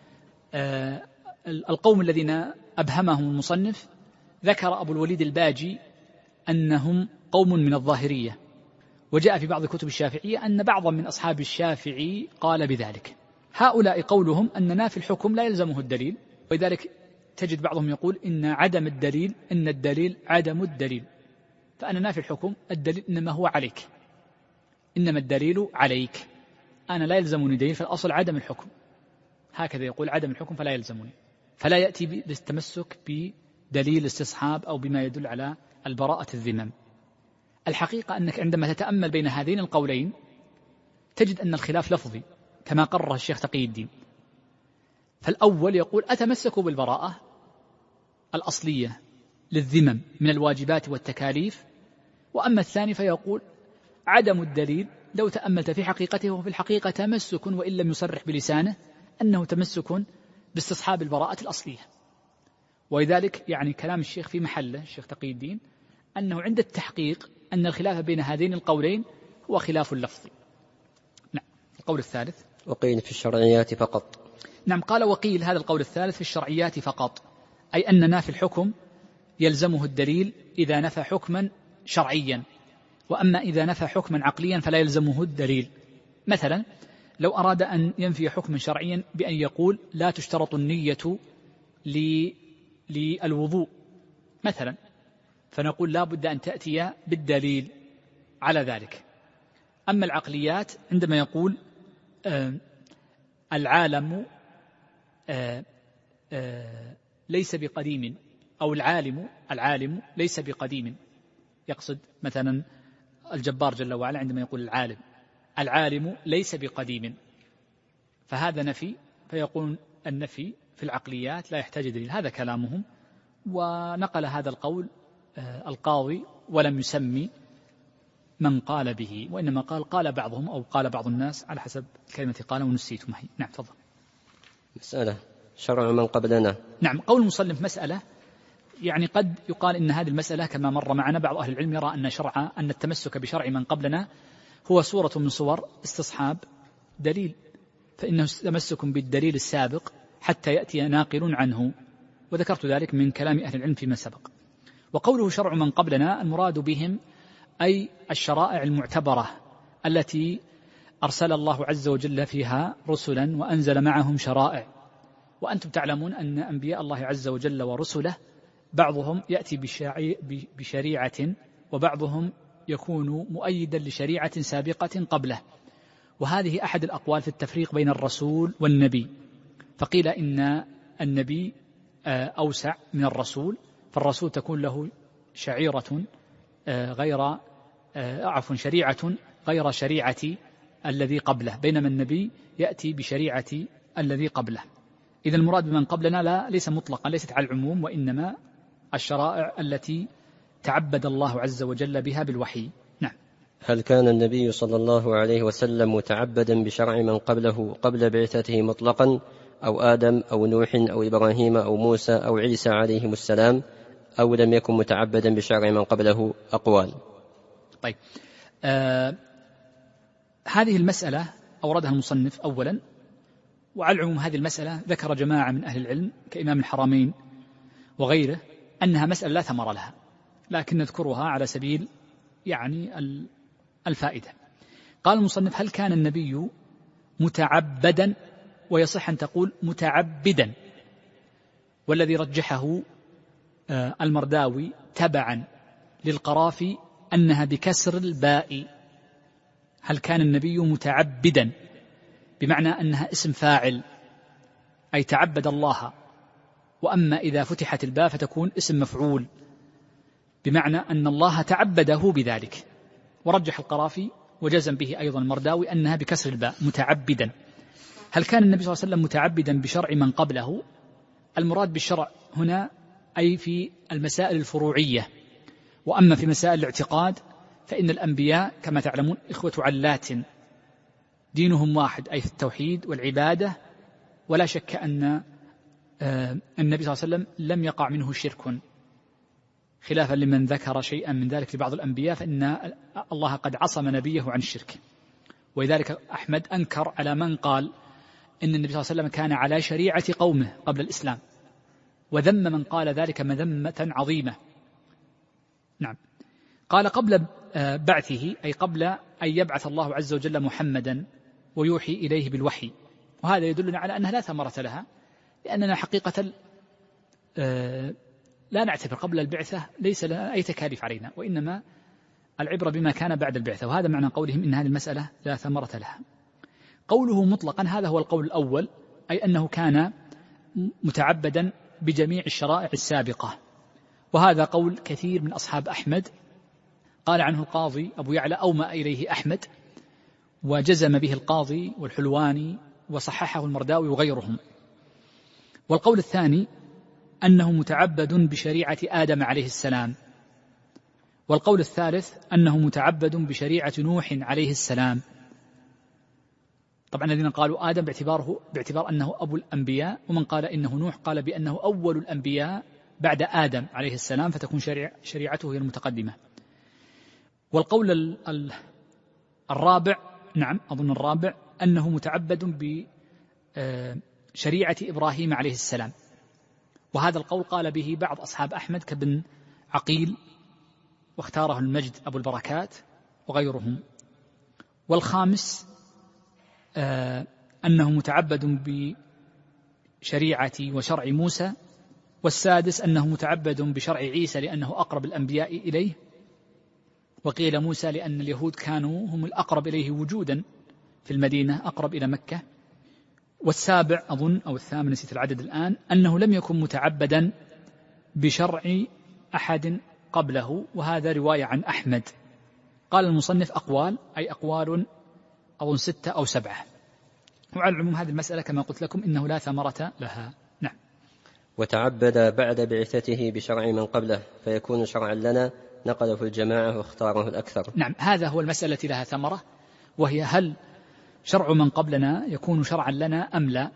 القوم الذين أبهمهم المصنف ذكر أبو الوليد الباجي أنهم قوم من الظاهرية، وجاء في بعض كتب الشافعية أن بعضا من أصحاب الشافعي قال بذلك. هؤلاء قولهم أن نافي الحكم لا يلزمه الدليل، ولذلك تجد بعضهم يقول إن عدم الدليل إن الدليل عدم الدليل، فأنا نافي الحكم الدليل إنما هو عليك، إنما الدليل عليك، أنا لا يلزمني دليل، فالأصل عدم الحكم. هكذا يقول عدم الحكم فلا يلزمني، فلا يأتي بالتمسك بدليل استصحاب أو بما يدل على البراءة الذمم. الحقيقة أنك عندما تتأمل بين هذين القولين تجد أن الخلاف لفظي كما قرر الشيخ تقي الدين. فالأول يقول أتمسك بالبراءة الأصلية للذمم من الواجبات والتكاليف، وأما الثاني فيقول عدم الدليل لو تأملت في حقيقته وفي الحقيقة تمسك وإن لم يصرح بلسانه أنه تمسك باستصحاب البراءة الأصلية. ولذلك يعني كلام الشيخ في محله الشيخ تقي الدين أنه عند التحقيق أن الخلاف بين هذين القولين هو خلاف لفظي. نعم. القول الثالث وقيل في الشرعيات فقط. نعم، قال وقيل هذا القول الثالث في الشرعيات فقط، أي أن نافي الحكم يلزمه الدليل إذا نفى حكما شرعيا، وأما إذا نفى حكما عقليا فلا يلزمه الدليل. مثلا لو أراد أن ينفي حكما شرعيا بأن يقول لا تشترط النية للوضوء مثلا، فنقول لا بد أن تأتي بالدليل على ذلك. أما العقليات عندما يقول العالم ليس بقديم، أو العالم ليس بقديم، يقصد مثلا الجبار جل وعلا عندما يقول العالم ليس بقديم، فهذا نفي، فيقول النفي في العقليات لا يحتاج دليل. هذا كلامهم، ونقل هذا القول القاضي ولم يسمي من قال به، وإنما قال بعضهم أو قال بعض الناس على حسب كلمة قال ونسيت ما هي. نعم تفضل. مسألة شرع من قبلنا. نعم، قول المصنف مسألة، يعني قد يقال إن هذه المسألة كما مر معنا بعض أهل العلم يرى أن التمسك بشرع من قبلنا هو صورة من صور استصحاب دليل، فإنه تمسك بالدليل السابق حتى يأتي ناقل عنه، وذكرت ذلك من كلام أهل العلم فيما سبق. وقوله شرع من قبلنا المراد بهم أي الشرائع المعتبرة التي أرسل الله عز وجل فيها رسلا وأنزل معهم شرائع، وأنتم تعلمون أن أنبياء الله عز وجل ورسله بعضهم يأتي بشريعة وبعضهم يكون مؤيدا لشريعة سابقة قبله، وهذه أحد الأقوال في التفريق بين الرسول والنبي، فقيل إن النبي أوسع من الرسول، فالرسول تكون له شريعة غير شريعة الذي قبله، بينما النبي يأتي بشريعة الذي قبله. إذا المراد بمن قبلنا ليس مطلقا، ليست على العموم، وإنما الشرائع التي تعبد الله عز وجل بها بالوحي. نعم. هل كان النبي صلى الله عليه وسلم متعبدا بشرع من قبله قبل بعثته مطلقا، أو آدم أو نوح أو إبراهيم أو موسى أو عيسى عليهم السلام، أو لم يكن متعبدا بشرع من قبله؟ أقوال. طيب، هذه المسألة أوردها المصنف أولا، وعلى العموم هذه المسألة ذكر جماعة من أهل العلم كإمام الحرمين وغيره أنها مسألة لا ثمر لها، لكن نذكرها على سبيل يعني الفائدة. قال المصنف: هل كان النبي متعبدا؟ ويصح أن تقول متعبدا، والذي رجحه المرداوي تبعا للقرافي أنها بكسر الباء. هل كان النبي متعبدا بمعنى أنها اسم فاعل، أي تعبد الله، وأما إذا فتحت الباء فتكون اسم مفعول بمعنى أن الله تعبده بذلك. ورجح القرافي وجزم به أيضا المرداوي أنها بكسر الباء متعبدا. هل كان النبي صلى الله عليه وسلم متعبدا بشرع من قبله؟ المراد بالشرع هنا أي في المسائل الفروعية، وأما في مسائل الاعتقاد فإن الأنبياء كما تعلمون إخوة علات، دينهم واحد أي في التوحيد والعبادة، ولا شك أن النبي صلى الله عليه وسلم لم يقع منه شرك، خلافا لمن ذكر شيئا من ذلك لبعض الأنبياء، فإن الله قد عصم نبيه عن الشرك. ولذلك أحمد أنكر على من قال إن النبي صلى الله عليه وسلم كان على شريعة قومه قبل الإسلام، وذم من قال ذلك مذمة عظيمة. نعم. قال قبل بعثه أي قبل أن يبعث الله عز وجل محمدا ويوحي إليه بالوحي، وهذا يدلنا على أنها لا ثمرة لها، لأننا حقيقة لا نعتبر قبل البعثة، ليس لنا أي تكاليف علينا، وإنما العبرة بما كان بعد البعثة، وهذا معنى قولهم إن هذه المسألة لا ثمرة لها. قوله مطلقا هذا هو القول الأول، أي أنه كان متعبدا بجميع الشرائع السابقة، وهذا قول كثير من أصحاب أحمد، قال عنه القاضي أبو يعلى أومأ إليه أحمد، وجزم به القاضي والحلواني، وصححه المرداوي وغيرهم. والقول الثاني أنه متعبد بشريعة آدم عليه السلام، والقول الثالث أنه متعبد بشريعة نوح عليه السلام. طبعا الذين قالوا آدم باعتبار أنه أبو الأنبياء، ومن قال إنه نوح قال بأنه أول الأنبياء بعد آدم عليه السلام، فتكون شريعته هي المتقدمة. والقول الرابع، نعم أظن الرابع، أنه متعبد بشريعة إبراهيم عليه السلام، وهذا القول قال به بعض أصحاب أحمد كابن عقيل، واختاره المجد أبو البركات وغيرهم. والخامس أنه متعبد بشريعة وشرع موسى. والسادس أنه متعبد بشرع عيسى لأنه أقرب الأنبياء إليه، وقيل موسى لأن اليهود كانوا هم الأقرب إليه وجودا في المدينة، أقرب إلى مكة. والسابع أظن أو الثامن نسيت العدد الآن، أنه لم يكن متعبدا بشرع أحد قبله، وهذا رواية عن أحمد. قال المصنف أقوال، أي أقوال أظن 6 أو 7. وعلى العموم هذه المسألة كما قلت لكم إنه لا ثمرة لها. نعم. وتعبد بعد بعثته بشرع من قبله فيكون شرعا لنا، نقله الجماعة واختاره الأكثر. نعم، هذا هو المسألة التي لها ثمرة، وهي هل شرع من قبلنا يكون شرعا لنا أم لا.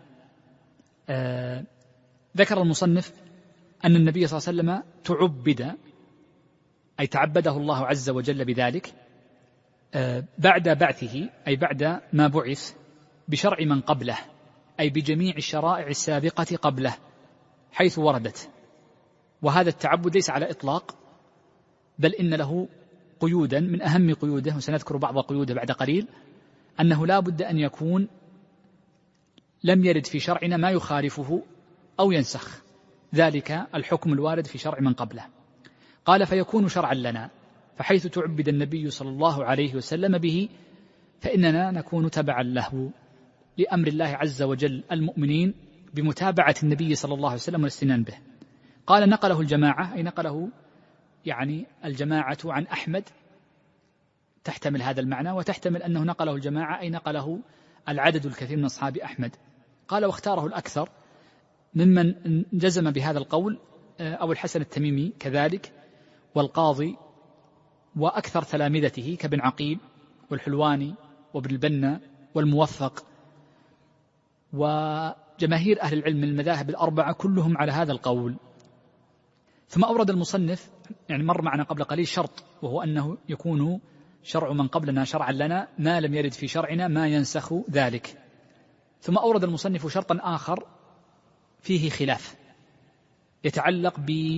ذكر المصنف أن النبي صلى الله عليه وسلم تعبد، أي تعبده الله عز وجل بذلك بعد بعثه، أي بعد ما بعث، بشرع من قبله، أي بجميع الشرائع السابقة قبله حيث وردت. وهذا التعبد ليس على إطلاق، بل إن له قيودا، من أهم قيوده وسنذكر بعض قيوده بعد قليل، أنه لا بد أن يكون لم يرد في شرعنا ما يخالفه أو ينسخ ذلك الحكم الوارد في شرع من قبله. قال فيكون شرعا لنا، فحيث تعبد النبي صلى الله عليه وسلم به فإننا نكون تبعا له لأمر الله عز وجل المؤمنين بمتابعة النبي صلى الله عليه وسلم والاستنان به. قال نقله الجماعة، أي نقله يعني الجماعة عن أحمد، تحتمل هذا المعنى، وتحتمل أنه نقله الجماعة أي نقله العدد الكثير من أصحاب أحمد. قال واختاره الأكثر ممن جزم بهذا القول أبو الحسن التميمي كذلك، والقاضي، وأكثر تلامذته كابن عقيل والحلواني وابن البنا والموفق، وجماهير أهل العلم من المذاهب الأربعة كلهم على هذا القول. ثم أورد المصنف، يعني مر معنا قبل قليل شرط، وهو أنه يكون شرع من قبلنا شرعا لنا ما لم يرد في شرعنا ما ينسخ ذلك. ثم أورد المصنف شرطا آخر فيه خلاف يتعلق ب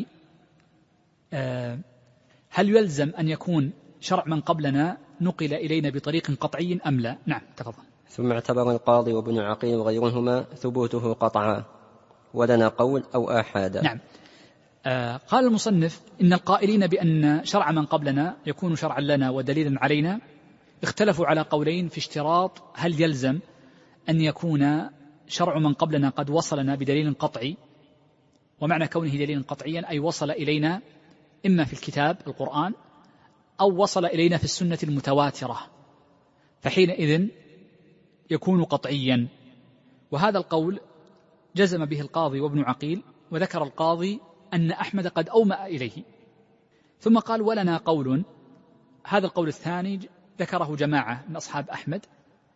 هل يلزم أن يكون شرع من قبلنا نقل إلينا بطريق قطعي أم لا؟ نعم تفضل. ثم اعتبر القاضي وابن عقيل وغيرهما ثبوته قطعا ولنا قول أو آحادا. نعم. قال المصنف إن القائلين بأن شرع من قبلنا يكون شرعا لنا ودليلا علينا اختلفوا على قولين في اشتراط هل يلزم أن يكون شرع من قبلنا قد وصلنا بدليل قطعي، ومعنى كونه دليلا قطعيا أي وصل إلينا إما في الكتاب القرآن أو وصل إلينا في السنة المتواترة، فحينئذ يكون قطعيا. وهذا القول جزم به القاضي وابن عقيل، وذكر القاضي أن أحمد قد أومأ إليه. ثم قال ولنا قول، هذا القول الثاني ذكره جماعة من أصحاب أحمد،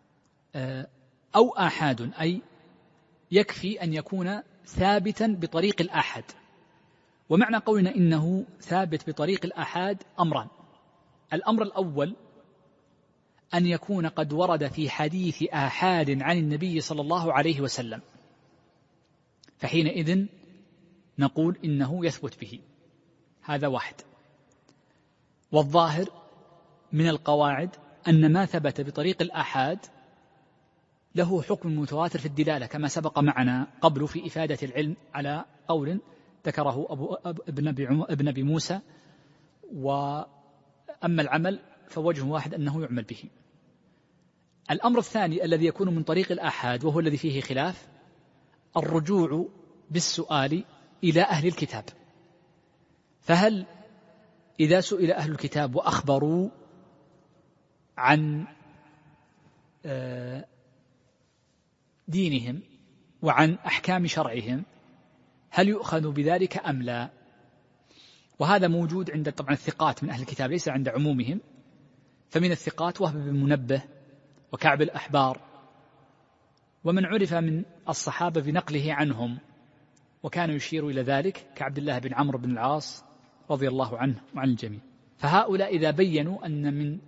أو آحاد، أي يكفي أن يكون ثابتا بطريق الآحاد. ومعنى قولنا إنه ثابت بطريق الآحاد أمران: الأمر الأول أن يكون قد ورد في حديث آحاد عن النبي صلى الله عليه وسلم، فحينئذ نقول إنه يثبت به، هذا واحد. والظاهر من القواعد أن ما ثبت بطريق الآحاد له حكم متواتر في الدلالة، كما سبق معنا قبل في إفادة العلم على قول ذكره ابن أبي موسى. وأما العمل فوجه واحد أنه يعمل به. الأمر الثاني الذي يكون من طريق الآحاد وهو الذي فيه خلاف، الرجوع بالسؤال إلى أهل الكتاب. فهل إذا سئل أهل الكتاب وأخبروا عن دينهم وعن أحكام شرعهم هل يؤخذ بذلك أم لا؟ وهذا موجود عند طبعا الثقات من أهل الكتاب، ليس عند عمومهم. فمن الثقات وهب بن منبه وكعب الأحبار ومن عرف من الصحابة بنقله عنهم، وكان يشير إلى ذلك كعبد الله بن عمرو بن العاص رضي الله عنه وعن الجميع. فهؤلاء إذا بينوا أن من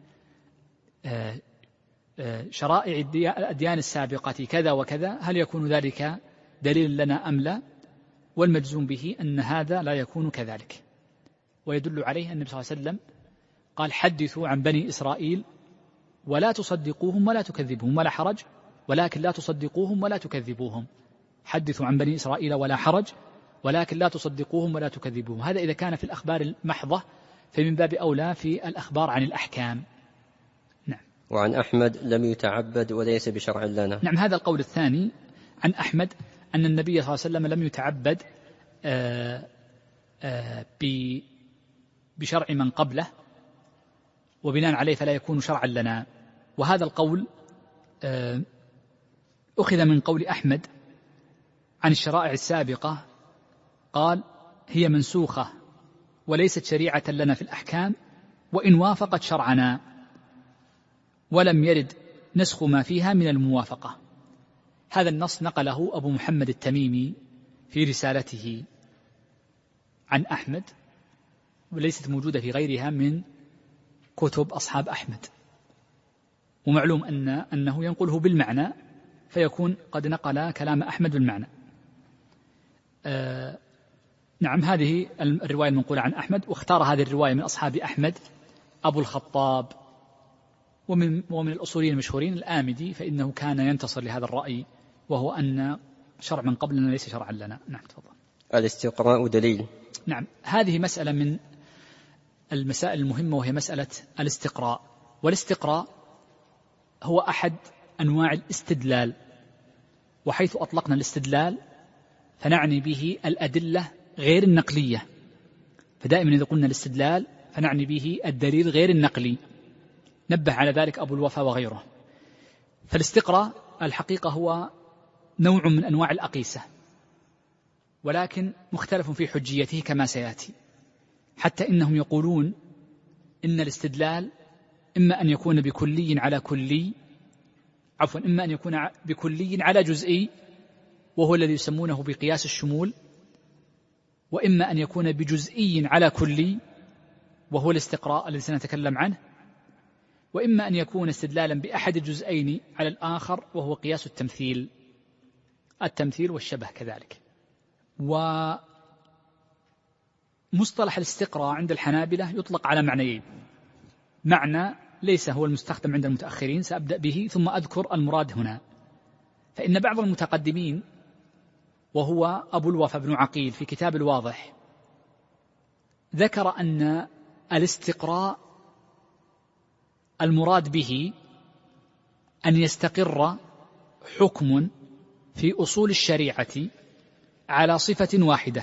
شرائع الأديان السابقة كذا وكذا هل يكون ذلك دليل لنا أم لا؟ والمجزوم به أن هذا لا يكون كذلك. ويدل عليه أن النبي صلى الله عليه وسلم قال حدثوا عن بني إسرائيل ولا تصدقوهم ولا تكذبوهم ولا حرج، ولكن لا تصدقوهم ولا تكذبوهم. حدثوا عن بني إسرائيل ولا حرج ولكن لا تصدقوهم ولا تكذبوهم. هذا إذا كان في الأخبار المحضة، فمن باب أولى في الأخبار عن الأحكام. نعم. وعن أحمد لم يتعبد وليس بشرع لنا. نعم، هذا القول الثاني عن أحمد أن النبي صلى الله عليه وسلم لم يتعبد بشرع من قبله، وبناء عليه فلا يكون شرعا لنا. وهذا القول أخذ من قول أحمد عن الشرائع السابقة، قال هي منسوخة وليست شريعة لنا في الأحكام وإن وافقت شرعنا، ولم يرد نسخ ما فيها من الموافقة. هذا النص نقله أبو محمد التميمي في رسالته عن أحمد، وليست موجودة في غيرها من كتب أصحاب أحمد. ومعلوم أنه ينقله بالمعنى، فيكون قد نقل كلام أحمد بالمعنى. نعم، هذه الرواية المنقولة عن أحمد. واختار هذه الرواية من أصحاب أحمد أبو الخطاب، ومن الأصوليين المشهورين الآمدي، فإنه كان ينتصر لهذا الرأي، وهو أن شرع من قبلنا ليس شرعا لنا. نعم تفضل. الاستقراء دليل. نعم، هذه مسألة من المسائل المهمة، وهي مسألة الاستقراء. والاستقراء هو أحد أنواع الاستدلال، وحيث أطلقنا الاستدلال فنعني به الأدلة غير النقلية، فدائما إذا قلنا الاستدلال فنعني به الدليل غير النقلي، نبه على ذلك أبو الوفا وغيره. فالاستقراء الحقيقة هو نوع من أنواع الأقيسة، ولكن مختلف في حجيته كما سيأتي، حتى إنهم يقولون إن الاستدلال إما أن يكون بكلي على كلي، إما أن يكون بكلي على جزئي وهو الذي يسمونه بقياس الشمول، وإما أن يكون بجزئي على كلي وهو الاستقراء الذي سنتكلم عنه، وإما أن يكون استدلالا بأحد الجزئين على الآخر وهو قياس التمثيل والشبه كذلك. ومصطلح الاستقراء عند الحنابلة يطلق على معنيين: معنى ليس هو المستخدم عند المتأخرين سأبدأ به ثم أذكر المراد هنا. فإن بعض المتقدمين وهو أبو الوفا بن عقيل في كتاب الواضح ذكر أن الاستقراء المراد به أن يستقر حكم في أصول الشريعة على صفة واحدة،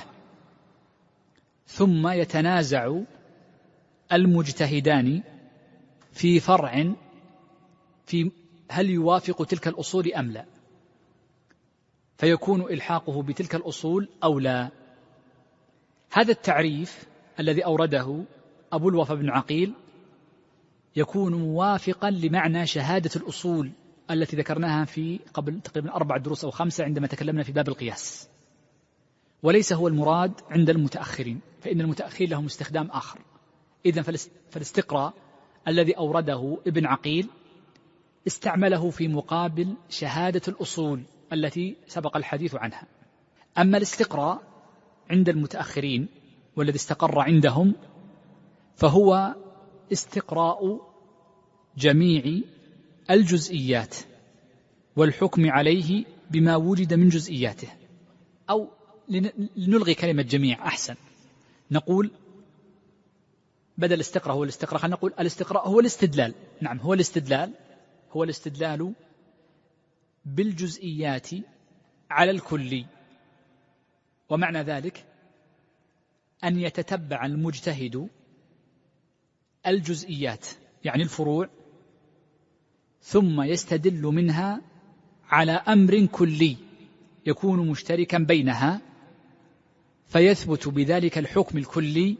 ثم يتنازع المجتهدان في فرع في هل يوافق تلك الأصول أم لا، فيكون إلحاقه بتلك الأصول أو لا. هذا التعريف الذي أورده أبو الوفا بن عقيل يكون موافقا لمعنى شهادة الأصول التي ذكرناها في قبل تقريبا 4 دروس أو 5 عندما تكلمنا في باب القياس، وليس هو المراد عند المتأخرين، فإن المتأخرين لهم استخدام آخر. إذن فالاستقراء الذي أورده ابن عقيل استعمله في مقابل شهادة الأصول التي سبق الحديث عنها. أما الاستقراء عند المتأخرين والذي استقر عندهم فهو استقراء جميع الجزئيات والحكم عليه بما وجد من جزئياته، أو لنلغي كلمة جميع أحسن، نقول بدل الاستقراء هو الاستقراء، خلينا نقول الاستقراء هو الاستدلال. نعم، هو الاستدلال بالجزئيات على الكلي. ومعنى ذلك أن يتتبع المجتهد الجزئيات يعني الفروع، ثم يستدل منها على أمر كلي يكون مشتركا بينها، فيثبت بذلك الحكم الكلي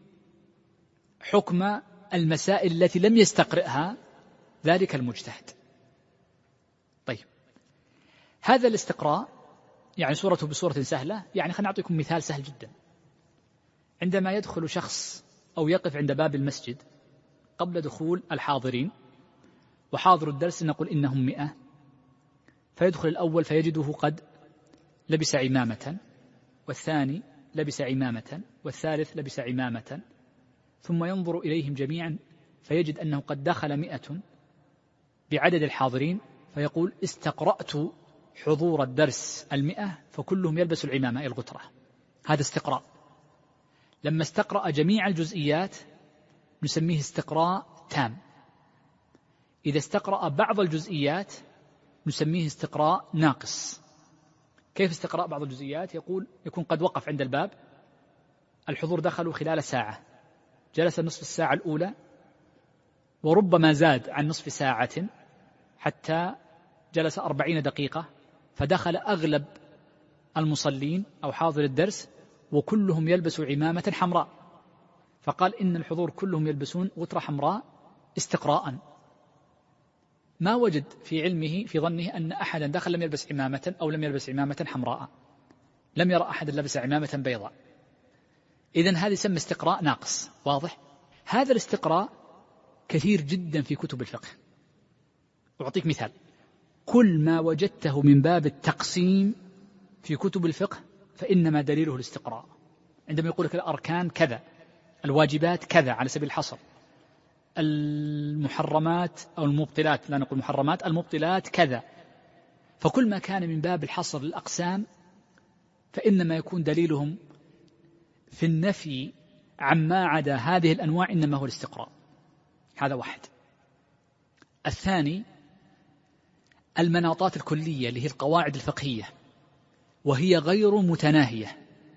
حكم المسائل التي لم يستقرئها ذلك المجتهد. طيب، هذا الاستقراء يعني صورته بصورة سهلة. يعني خلينا نعطيكم مثال سهل جدا. عندما يدخل شخص أو يقف عند باب المسجد قبل دخول الحاضرين، وحاضر الدرس نقول إنهم 100، فيدخل الأول فيجده قد لبس عمامة، والثاني لبس عمامة، والثالث لبس عمامة، ثم ينظر إليهم جميعا فيجد أنه قد دخل 100 بعدد الحاضرين، فيقول استقرأت حضور الدرس 100 فكلهم يلبس العمامة الغترة. هذا استقراء. لما استقرأ جميع الجزئيات نسميه استقراء تام. إذا استقرأ بعض الجزئيات نسميه استقراء ناقص. كيف استقراء بعض الجزئيات؟ يكون قد وقف عند الباب، الحضور دخلوا خلال ساعة، جلس نصف الساعة الأولى، وربما زاد عن نصف ساعة حتى جلس 40 دقيقة، فدخل أغلب المصلين أو حاضر الدرس وكلهم يلبسوا عمامة حمراء، فقال إن الحضور كلهم يلبسون غترة حمراء استقراء. ما وجد في علمه في ظنه أن أحدا دخل لم يلبس عمامة أو لم يلبس عمامة حمراء، لم يرى أحدا لبس عمامة بيضاء. إذن هذا يسمى استقراء ناقص. واضح؟ هذا الاستقراء كثير جدا في كتب الفقه. أعطيك مثال: كل ما وجدته من باب التقسيم في كتب الفقه فإنما دليله الاستقراء. عندما يقول لك الأركان كذا، الواجبات كذا على سبيل الحصر، المحرمات أو المبطلات، لا نقول محرمات، المبطلات كذا، فكل ما كان من باب الحصر للأقسام فإنما يكون دليلهم في النفي عما عدا هذه الأنواع إنما هو الاستقراء. هذا واحد. الثاني المناطات الكلية اللي هي القواعد الفقهية، وهي غير متناهية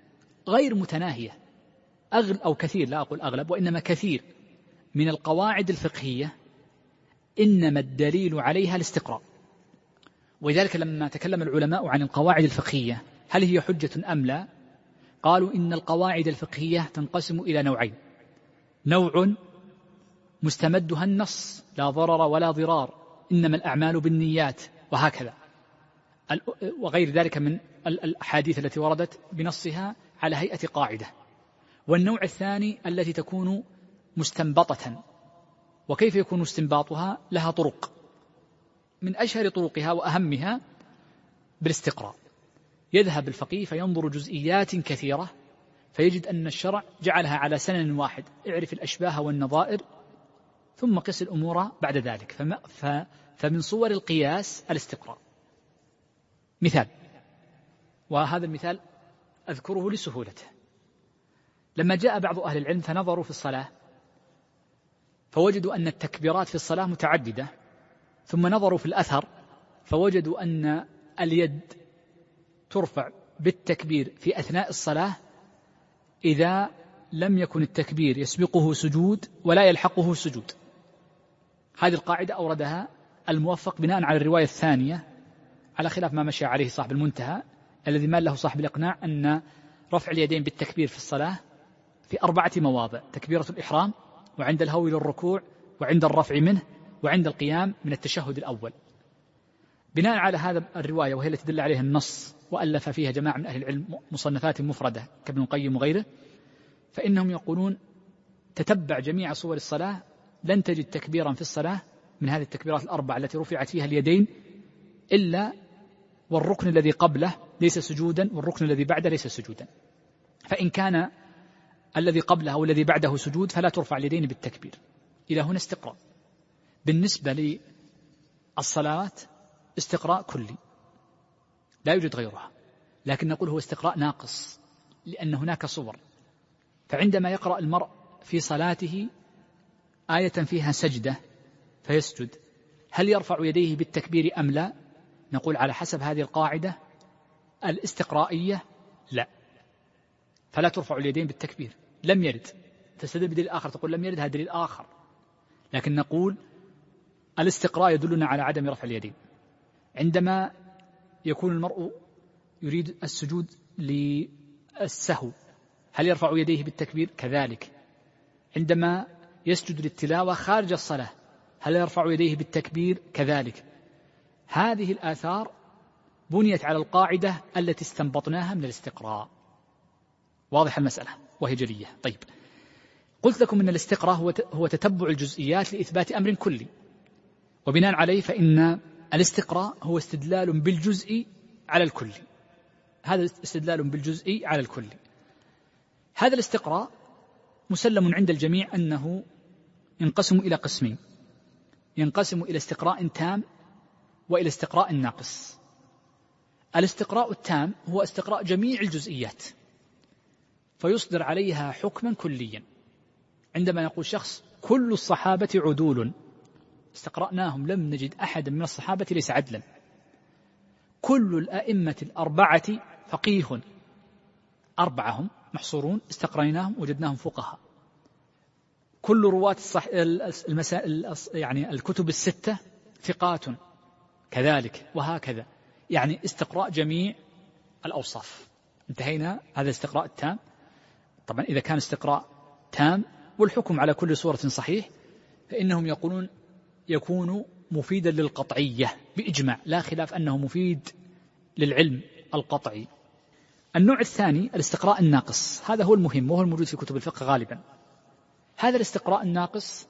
أو كثير، لا أقول أغلب وإنما كثير من القواعد الفقهية إنما الدليل عليها الاستقراء. ولذلك لما تكلم العلماء عن القواعد الفقهية هل هي حجة أم لا، قالوا إن القواعد الفقهية تنقسم إلى نوعين: نوع مستمدها النص لا ضرر ولا ضرار، إنما الأعمال بالنيات، وهكذا وغير ذلك من الأحاديث التي وردت بنصها على هيئة قاعدة. والنوع الثاني التي تكون مستنبطة. وكيف يكون استنباطها؟ لها طرق، من أشهر طرقها وأهمها بالاستقراء. يذهب الفقيه فينظر جزئيات كثيرة فيجد أن الشرع جعلها على سنن واحد: اعرف الأشباه والنظائر ثم قس الأمور بعد ذلك. فمن صور القياس الاستقراء. مثال، وهذا المثال أذكره لسهولته: لما جاء بعض أهل العلم فنظروا في الصلاة فوجدوا أن التكبيرات في الصلاة متعددة، ثم نظروا في الأثر فوجدوا أن اليد ترفع بالتكبير في أثناء الصلاة إذا لم يكن التكبير يسبقه سجود ولا يلحقه سجود. هذه القاعدة أوردها الموفق بناء على الرواية الثانية، على خلاف ما مشى عليه صاحب المنتهى الذي مال له صاحب الإقناع، أن رفع اليدين بالتكبير في الصلاة في 4 مواضع: تكبيرة الإحرام، وعند الهوي للركوع، وعند الرفع منه، وعند القيام من التشهد الأول. بناء على هذا الرواية وهي التي دل عليها النص وألف فيها جماعة من أهل العلم مصنفات مفردة كابن القيم وغيره، فإنهم يقولون تتبع جميع صور الصلاة لن تجد تكبيرا في الصلاة من هذه التكبيرات الأربع التي رفعت فيها اليدين إلا والركن الذي قبله ليس سجودا والركن الذي بعده ليس سجودا. فإن كان الذي قبله أو الذي بعده سجود فلا ترفع اليدين بالتكبير. إلى هنا استقراء. بالنسبة للصلاة استقراء كلي لا يوجد غيرها، لكن نقول هو استقراء ناقص لأن هناك صور. فعندما يقرأ المرء في صلاته آية فيها سجدة فيسجد، هل يرفع يديه بالتكبير أم لا؟ نقول على حسب هذه القاعدة الاستقرائية لا، فلا ترفع اليدين بالتكبير. لم يرد، تستدل بدليل آخر تقول لم يرد، هذا دليل آخر. لكن نقول الاستقراء يدلنا على عدم رفع اليدين. عندما يكون المرء يريد السجود للسهو هل يرفع يديه بالتكبير؟ كذلك. عندما يسجد للتلاوة خارج الصلاة هل يرفع يديه بالتكبير؟ كذلك. هذه الآثار بنيت على القاعدة التي استنبطناها من الاستقراء. واضح المسألة وهي جلية. طيب، قلت لكم أن الاستقراء هو تتبع الجزئيات لإثبات أمر كلي، وبناء عليه فإن الاستقراء هو استدلال بالجزء على الكل. هذا استدلال بالجزء على الكل. هذا الاستقراء مسلم عند الجميع أنه ينقسم إلى قسمين: ينقسم إلى استقراء تام وإلى استقراء ناقص. الاستقراء التام هو استقراء جميع الجزئيات فيصدر عليها حكما كليا. عندما يقول شخص كل الصحابة عدول، استقرأناهم لم نجد أحد من الصحابة ليس عدلا. كل الأئمة الأربعة فقيه، 4 محصورون استقريناهم وجدناهم فقهاء. كل رواة يعني الكتب 6 ثقات كذلك، وهكذا. يعني استقراء جميع الأوصاف. انتهينا. هذا الاستقراء التام. طبعا إذا كان استقراء تام والحكم على كل صورة صحيح فإنهم يقولون يكون مفيدا للقطعية بإجماع، لا خلاف أنه مفيد للعلم القطعي. النوع الثاني الاستقراء الناقص، هذا هو المهم وهو الموجود في كتب الفقه غالبا. هذا الاستقراء الناقص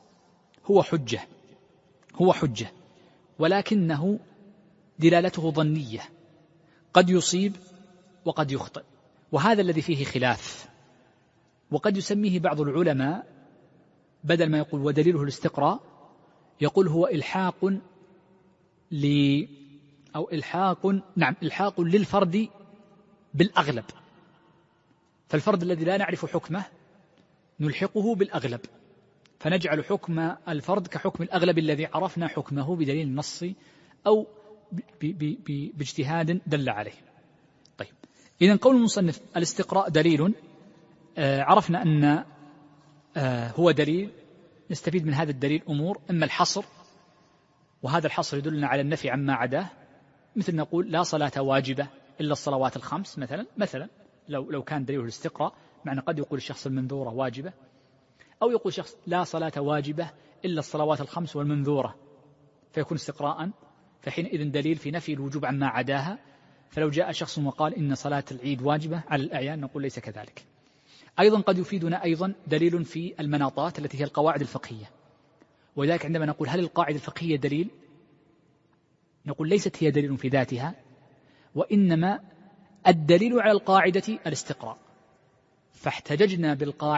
هو حجة ولكنه دلالته ظنية، قد يصيب وقد يخطئ، وهذا الذي فيه خلاف. وقد يسميه بعض العلماء بدل ما يقول ودليله الاستقراء يقول هو إلحاق أو إلحاق للفرد بالأغلب، فالفرد الذي لا نعرف حكمه نلحقه بالأغلب، فنجعل حكم الفرد كحكم الأغلب الذي عرفنا حكمه بدليل النص أو باجتهاد دل عليه. طيب، إذن قول المصنف الاستقراء دليل، عرفنا أن هو دليل، نستفيد من هذا الدليل أمور: إما الحصر، وهذا الحصر يدلنا على النفي عما عداه، مثل نقول لا صلاة واجبة إلا الصلوات الخمس مثلا لو كان دليل الاستقراء، معنى قد يقول الشخص المنذورة واجبة، أو يقول شخص لا صلاة واجبة إلا الصلوات الخمس والمنذورة، فيكون استقراء، فحينئذ دليل في نفي الوجوب عما عداها. فلو جاء شخص وقال إن صلاة العيد واجبة على الأعيان نقول ليس كذلك. أيضا قد يفيدنا أيضا دليل في المناطات التي هي القواعد الفقهية، وذلك عندما نقول هل القاعدة الفقهية دليل، نقول ليست هي دليل في ذاتها، وإنما الدليل على القاعدة الاستقراء، فاحتججنا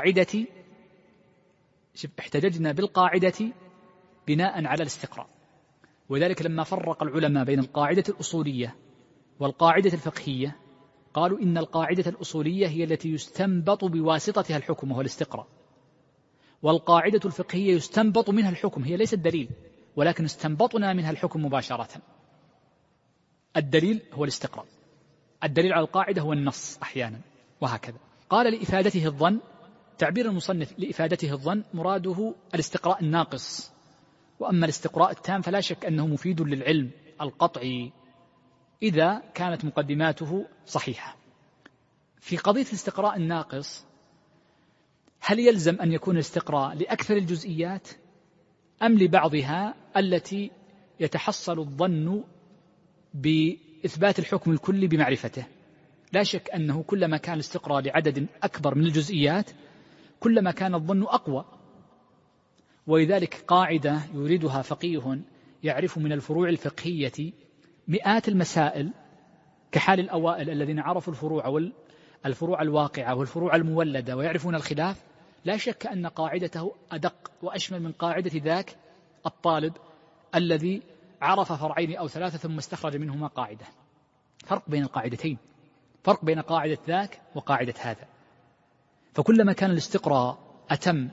بالقاعدة بناء على الاستقراء. وذلك لما فرق العلماء بين القاعدة الأصولية والقاعدة الفقهية قالوا إن القاعدة الأصولية هي التي يستنبط بواسطتها الحكم وهو الاستقراء، والقاعدة الفقهية يستنبط منها الحكم، هي ليست دليل ولكن استنبطنا منها الحكم مباشرة. الدليل هو الاستقراء، الدليل على القاعدة هو النص أحيانا، وهكذا. قال لإفادته الظن، تعبير المصنف لإفادته الظن مراده الاستقراء الناقص، وأما الاستقراء التام فلا شك أنه مفيد للعلم القطعي إذا كانت مقدماته صحيحة. في قضية الاستقراء الناقص، هل يلزم أن يكون الاستقراء لأكثر الجزئيات أم لبعضها التي يتحصل الظن بإثبات الحكم الكلي بمعرفته؟ لا شك أنه كلما كان الاستقراء لعدد أكبر من الجزئيات كلما كان الظن أقوى، ولذلك قاعدة يريدها فقيه يعرف من الفروع الفقهية مئات المسائل، كحال الأوائل الذين عرفوا الفروع الواقعة والفروع المولدة ويعرفون الخلاف، لا شك أن قاعدته أدق وأشمل من قاعدة ذاك الطالب الذي عرف فرعين أو ثلاثة ثم استخرج منهما قاعدة. فرق بين القاعدتين، فرق بين قاعدة ذاك وقاعدة هذا. فكلما كان الاستقراء أتم،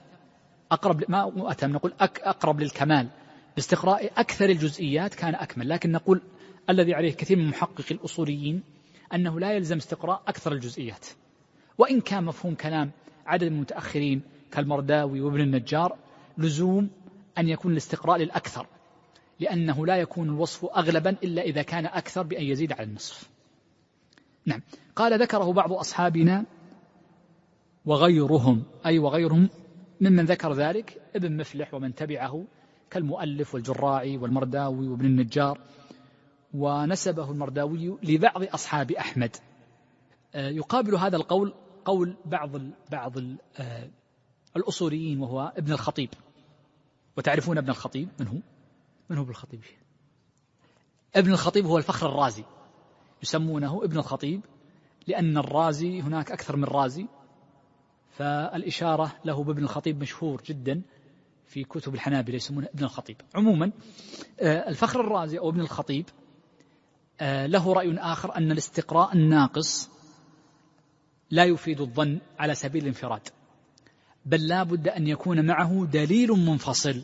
أقرب للكمال باستقراء أكثر الجزئيات كان أكمل. لكن نقول الذي عليه كثير من محقق الأصوليين أنه لا يلزم استقراء أكثر الجزئيات، وإن كان مفهوم كلام عدد من المتأخرين كالمرداوي وابن النجار لزوم أن يكون الاستقراء للأكثر، لأنه لا يكون الوصف أغلبا إلا إذا كان أكثر بأن يزيد على النصف. نعم. قال ذكره بعض أصحابنا وغيرهم، أي وغيرهم ممن ذكر ذلك ابن مفلح ومن تبعه كالمؤلف والجراعي والمرداوي وابن النجار، ونسبه المرداوي لبعض أصحاب أحمد. يقابل هذا القول قول بعض الأصوليين وهو ابن الخطيب. وتعرفون ابن الخطيب من هو ابن الخطيب؟ ابن الخطيب هو الفخر الرازي، يسمونه ابن الخطيب لأن الرازي هناك أكثر من رازي، فالإشارة له بابن الخطيب مشهور جدا في كتب الحنابلة يسمونه ابن الخطيب. عموما الفخر الرازي أو ابن الخطيب له رأي آخر أن الاستقراء الناقص لا يفيد الظن على سبيل الانفراد، بل لا بد أن يكون معه دليل منفصل،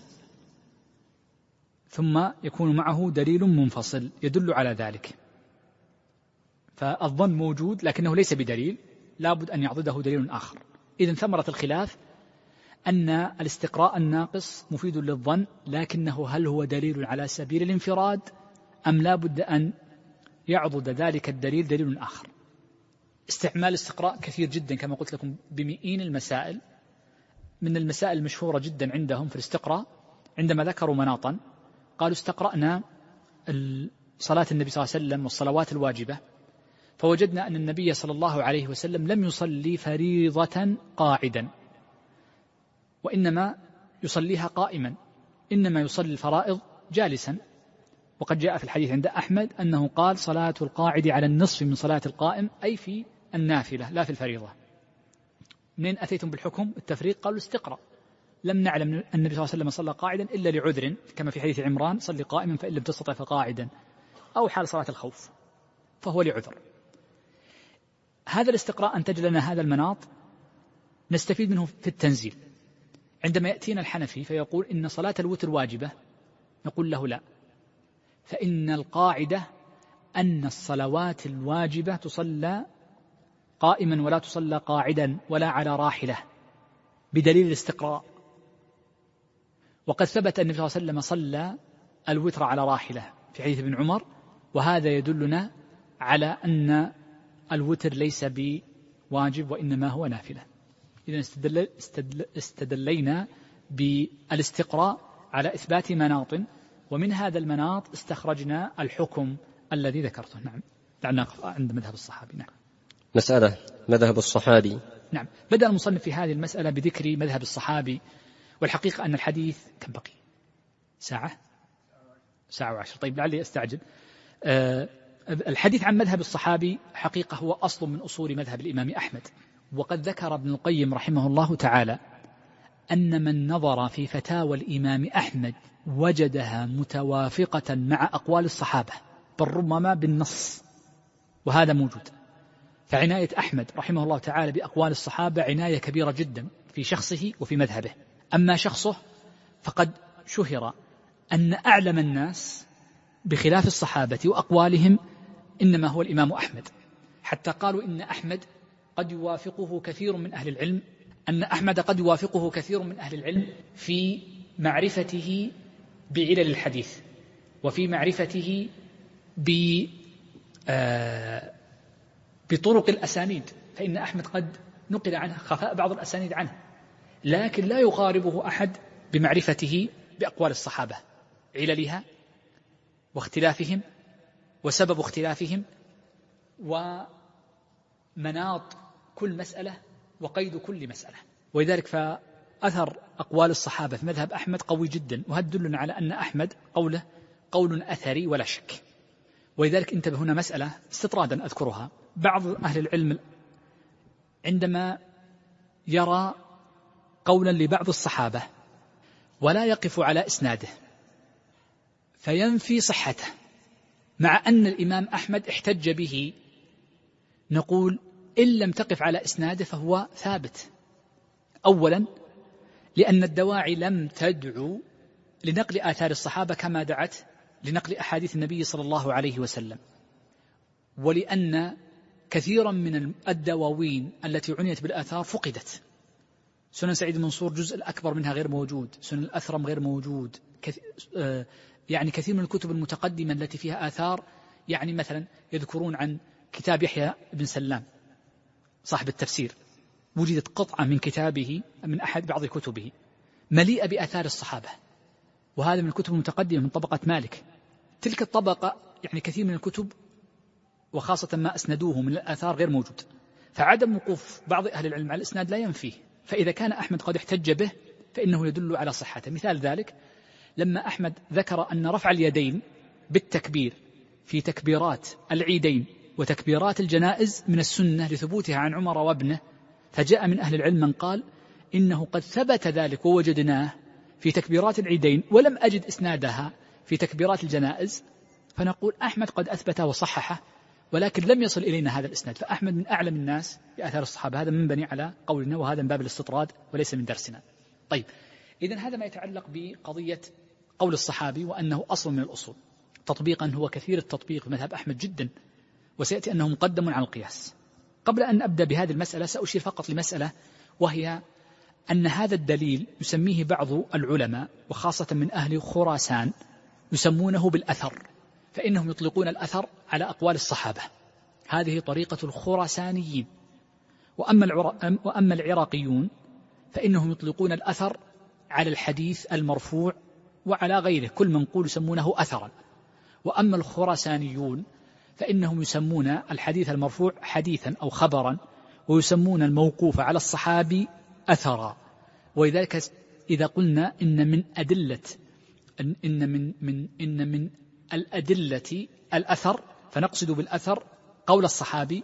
ثم يكون معه دليل منفصل يدل على ذلك. فالظن موجود لكنه ليس بدليل، لا بد أن يعضده دليل آخر. إذن ثمرة الخلاف أن الاستقراء الناقص مفيد للظن، لكنه هل هو دليل على سبيل الانفراد أم لا بد أن يعضد ذلك الدليل دليل آخر. استعمال الاستقراء كثير جدا كما قلت لكم بمئين المسائل. من المسائل المشهورة جدا عندهم في الاستقراء عندما ذكروا مناطا قالوا استقرأنا صلاة النبي صلى الله عليه وسلم والصلوات الواجبة، فوجدنا أن النبي صلى الله عليه وسلم لم يصلي فريضة قاعدا، وإنما يصليها قائما، إنما يصلي الفرائض جالسا. وقد جاء في الحديث عند أحمد أنه قال صلاة القاعد على النصف من صلاة القائم، أي في النافلة لا في الفريضة. منين أتيتم بالحكم التفريق؟ قالوا استقرأ، لم نعلم النبي صلى الله عليه وسلم صلى قاعدا إلا لعذر، كما في حديث عمران صلي قائما فإن لم تستطع فقاعدا. أو حال صلاة الخوف فهو لعذر. هذا الاستقراء أنتج لنا هذا المناط نستفيد منه في التنزيل. عندما يأتينا الحنفي فيقول إن صلاة الوتر واجبة، نقول له لا، فإن القاعدة أن الصلوات الواجبة تصلى قائما ولا تصلى قاعدا ولا على راحلة بدليل الاستقراء. وقد ثبت أن النبي صلى الله عليه وسلم صلى الوتر على راحلة في حديث ابن عمر، وهذا يدلنا على أن الوتر ليس بواجب وإنما هو نافلة. إذن استدلينا بالاستقراء على إثبات مناط، ومن هذا المناط استخرجنا الحكم الذي ذكرته. نعم، دعنا نقف عند مذهب الصحابي. نعم. مسألة مذهب الصحابي. نعم، بدأ المصنف في هذه المسألة بذكر مذهب الصحابي، والحقيقة أن الحديث كم بقي؟ ساعة وعشر. طيب لعلي أستعجل. الحديث عن مذهب الصحابي حقيقة هو أصل من أصول مذهب الإمام أحمد، وقد ذكر ابن القيم رحمه الله تعالى أن من نظر في فتاوى الإمام أحمد وجدها متوافقة مع أقوال الصحابة، بل ربما بالنص، وهذا موجود. فعناية أحمد رحمه الله تعالى بأقوال الصحابة عناية كبيرة جدا في شخصه وفي مذهبه. أما شخصه فقد شهر أن أعلم الناس بخلاف الصحابة وأقوالهم إنما هو الإمام أحمد، حتى قالوا إن أحمد قد يوافقه كثير من أهل العلم، في معرفته بعلل الحديث، وفي معرفته بطرق الأسانيد، فإن أحمد قد نقل عنه خفاء بعض الأسانيد عنه، لكن لا يقاربه أحد بمعرفته بأقوال الصحابة، عللها واختلافهم وسبب اختلافهم ومناط كل مسألة وقيد كل مسألة. ولذلك فأثر أقوال الصحابة في مذهب أحمد قوي جدا، وهذا يدلنا على أن أحمد قوله قول أثري ولا شك. ولذلك انتبه هنا مسألة استطرادا أذكرها. بعض أهل العلم عندما يرى قولا لبعض الصحابة ولا يقف على إسناده فينفي صحته، مع أن الإمام أحمد احتج به، نقول إن لم تقف على إسناده فهو ثابت. أولا لأن الدواعي لم تدعو لنقل آثار الصحابة كما دعت لنقل أحاديث النبي صلى الله عليه وسلم، ولأن كثيرا من الدواوين التي عنيت بالآثار فقدت. سنن سعيد المنصور جزء الأكبر منها غير موجود، سنن الأثرم غير موجود، يعني كثير من الكتب المتقدمة التي فيها آثار، يعني مثلا يذكرون عن كتاب يحيى بن سلام صاحب التفسير، وجدت قطعة من كتابه من أحد بعض كتبه مليئة بآثار الصحابة، وهذا من الكتب المتقدمة من طبقة مالك. تلك الطبقة يعني كثير من الكتب وخاصة ما أسندوه من الآثار غير موجود، فعدم وقوف بعض أهل العلم على الإسناد لا ينفيه. فإذا كان أحمد قد احتج به فإنه يدل على صحته. مثال ذلك لما أحمد ذكر أن رفع اليدين بالتكبير في تكبيرات العيدين وتكبيرات الجنائز من السنة لثبوتها عن عمر وابنه، فجاء من أهل العلم من قال إنه قد ثبت ذلك ووجدناه في تكبيرات العيدين ولم أجد إسنادها في تكبيرات الجنائز، فنقول أحمد قد أثبت وصححه ولكن لم يصل إلينا هذا الإسناد. فأحمد من أعلم الناس بآثار الصحابة، هذا من بني على قولنا، وهذا من باب الاستطراد وليس من درسنا. طيب، إذن هذا ما يتعلق بقضية قول الصحابي وأنه أصل من الأصول. تطبيقا هو كثير التطبيق في مذهب أحمد جدا، وسيأتي أنه مقدم على القياس. قبل أن أبدأ بهذه المسألة سأشير فقط لمسألة، وهي أن هذا الدليل يسميه بعض العلماء وخاصة من أهل خراسان يسمونه بالأثر، فإنهم يطلقون الأثر على أقوال الصحابة، هذه طريقة الخراسانيين. وأما العراقيون فإنهم يطلقون الأثر على الحديث المرفوع وعلى غيره، كل منقول يسمونه أثرا. وأما الخراسانيون فإنهم يسمون الحديث المرفوع حديثا أو خبرا، ويسمون الموقوف على الصحابي أثرا. ولذلك إذا قلنا إن من الأدلة الأثر، فنقصد بالأثر قول الصحابي،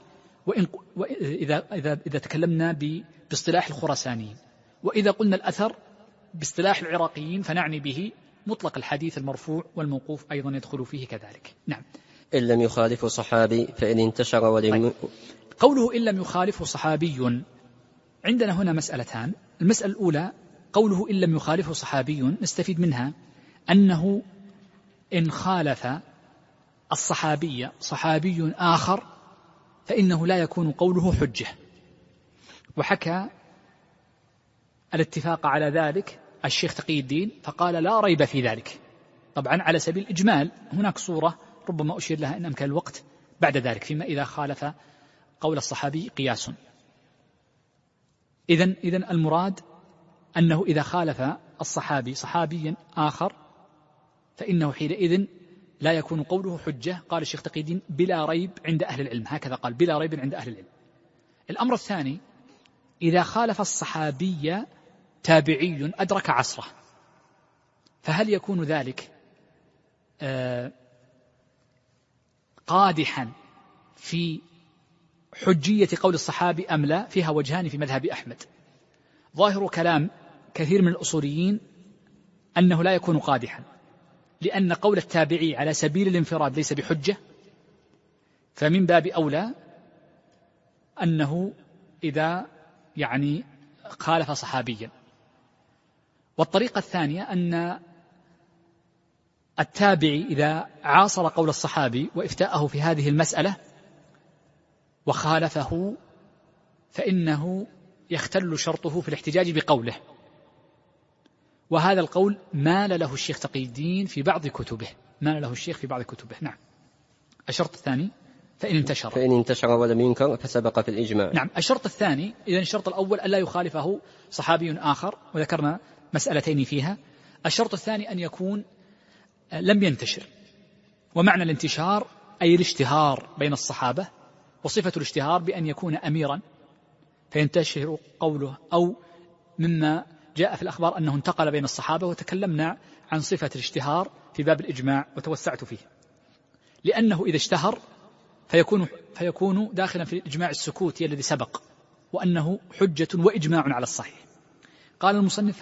إذا تكلمنا باصطلاح الخراسانيين. وإذا قلنا الأثر باصطلاح العراقيين فنعني به مطلق الحديث المرفوع، والموقوف أيضا يدخل فيه كذلك. نعم. إن لم يخالف صحابي فإن انتشر ولم. قوله إن لم يخالف صحابي، عندنا هنا مسألتان. المسألة الأولى قوله إن لم يخالف صحابي، نستفيد منها أنه إن خالف الصحابي صحابي آخر فإنه لا يكون قوله حجة، وحكى الاتفاق على ذلك الشيخ تقي الدين فقال لا ريب في ذلك. طبعا على سبيل الإجمال، هناك صورة ربما أشير لها إن أمكن الوقت بعد ذلك، فيما إذا خالف قول الصحابي قياس. إذن المراد أنه إذا خالف الصحابي صحابيا آخر فإنه حينئذ لا يكون قوله حجة. قال الشيخ تقي الدين بلا ريب عند أهل العلم، هكذا قال، بلا ريب عند أهل العلم. الأمر الثاني إذا خالف الصحابي تابعي أدرك عصره، فهل يكون ذلك قادحا في حجية قول الصحابي أم لا؟ فيها وجهان في مذهب أحمد. ظاهر كلام كثير من الأصوليين أنه لا يكون قادحا، لأن قول التابعي على سبيل الانفراد ليس بحجة، فمن باب أولى أنه إذا خالف صحابيا. والطريقة الثانية أن التابعي إذا عاصر قول الصحابي وإفتاءه في هذه المسألة وخالفه فإنه يختل شرطه في الاحتجاج بقوله، وهذا القول مال له الشيخ تقي الدين في بعض كتبه، نعم. الشرط الثاني فإن انتشر ولم ينكر فسبق في الإجماع. نعم. الشرط الثاني، إذن الشرط الأول ألا يخالفه صحابي آخر، وذكرنا مسألتين فيها. الشرط الثاني أن يكون لم ينتشر، ومعنى الانتشار أي الاشتهار بين الصحابة، وصفة الاشتهار بأن يكون أميرا فينتشر قوله، أو مما جاء في الأخبار أنه انتقل بين الصحابة، وتكلمنا عن صفة الاشتهار في باب الإجماع وتوسعت فيه، لأنه إذا اشتهر فيكون داخلا في الإجماع السكوتي الذي سبق، وأنه حجة وإجماع على الصحيح. قال المصنف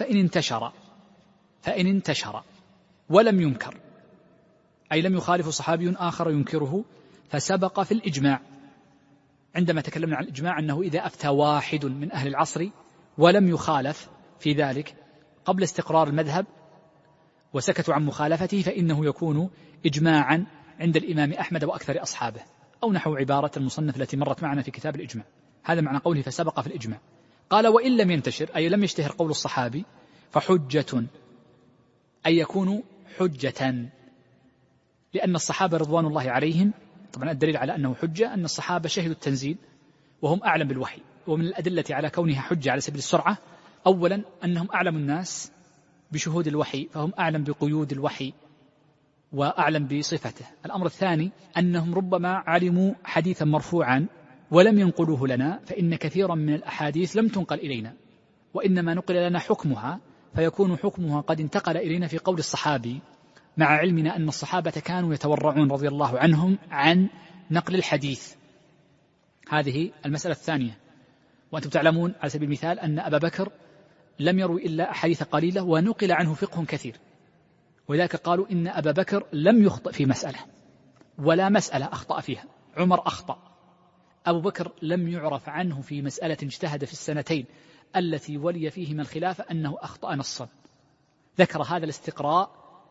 فإن انتشر ولم ينكر، أي لم يخالف صحابي آخر ينكره، فسبق في الإجماع. عندما تكلمنا عن الإجماع أنه إذا أفتى واحد من أهل العصر ولم يخالف في ذلك قبل استقرار المذهب وسكتوا عن مخالفته فإنه يكون إجماعا عند الإمام أحمد وأكثر أصحابه، أو نحو عبارة المصنف التي مرت معنا في كتاب الإجماع. هذا معنى قوله فسبق في الإجماع. قال وإن لم ينتشر، أي لم يشتهر قول الصحابي، فحجة، أي يكون حجة، لأن الصحابة رضوان الله عليهم، طبعا الدليل على أنه حجة أن الصحابة شهدوا التنزيل وهم أعلم بالوحي. ومن الأدلة على كونها حجة على سبيل السرعة أولا أنهم أعلم الناس بشهود الوحي، فهم أعلم بقيود الوحي وأعلم بصفته. الأمر الثاني أنهم ربما علموا حديثا مرفوعا ولم ينقلوه لنا، فإن كثيرا من الأحاديث لم تنقل إلينا، وإنما نقل لنا حكمها، فيكون حكمها قد انتقل إلينا في قول الصحابي، مع علمنا أن الصحابة كانوا يتورعون رضي الله عنهم عن نقل الحديث. هذه المسألة الثانية. وأنتم تعلمون على سبيل المثال أن أبا بكر لم يروي إلا أحاديث قليلة ونقل عنه فقه كثير، ولذلك قالوا إن أبا بكر لم يخطئ في مسألة ولا مسألة أخطأ فيها. عمر أخطأ، أبو بكر لم يعرف عنه في مسألة اجتهد في السنتين التي ولي فيهما الخلافة أنه أخطأ نصا. ذكر هذا الاستقراء،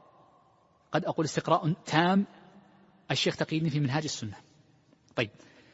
قد أقول استقراء تام، الشيخ تقي الدين في منهاج السنة. طيب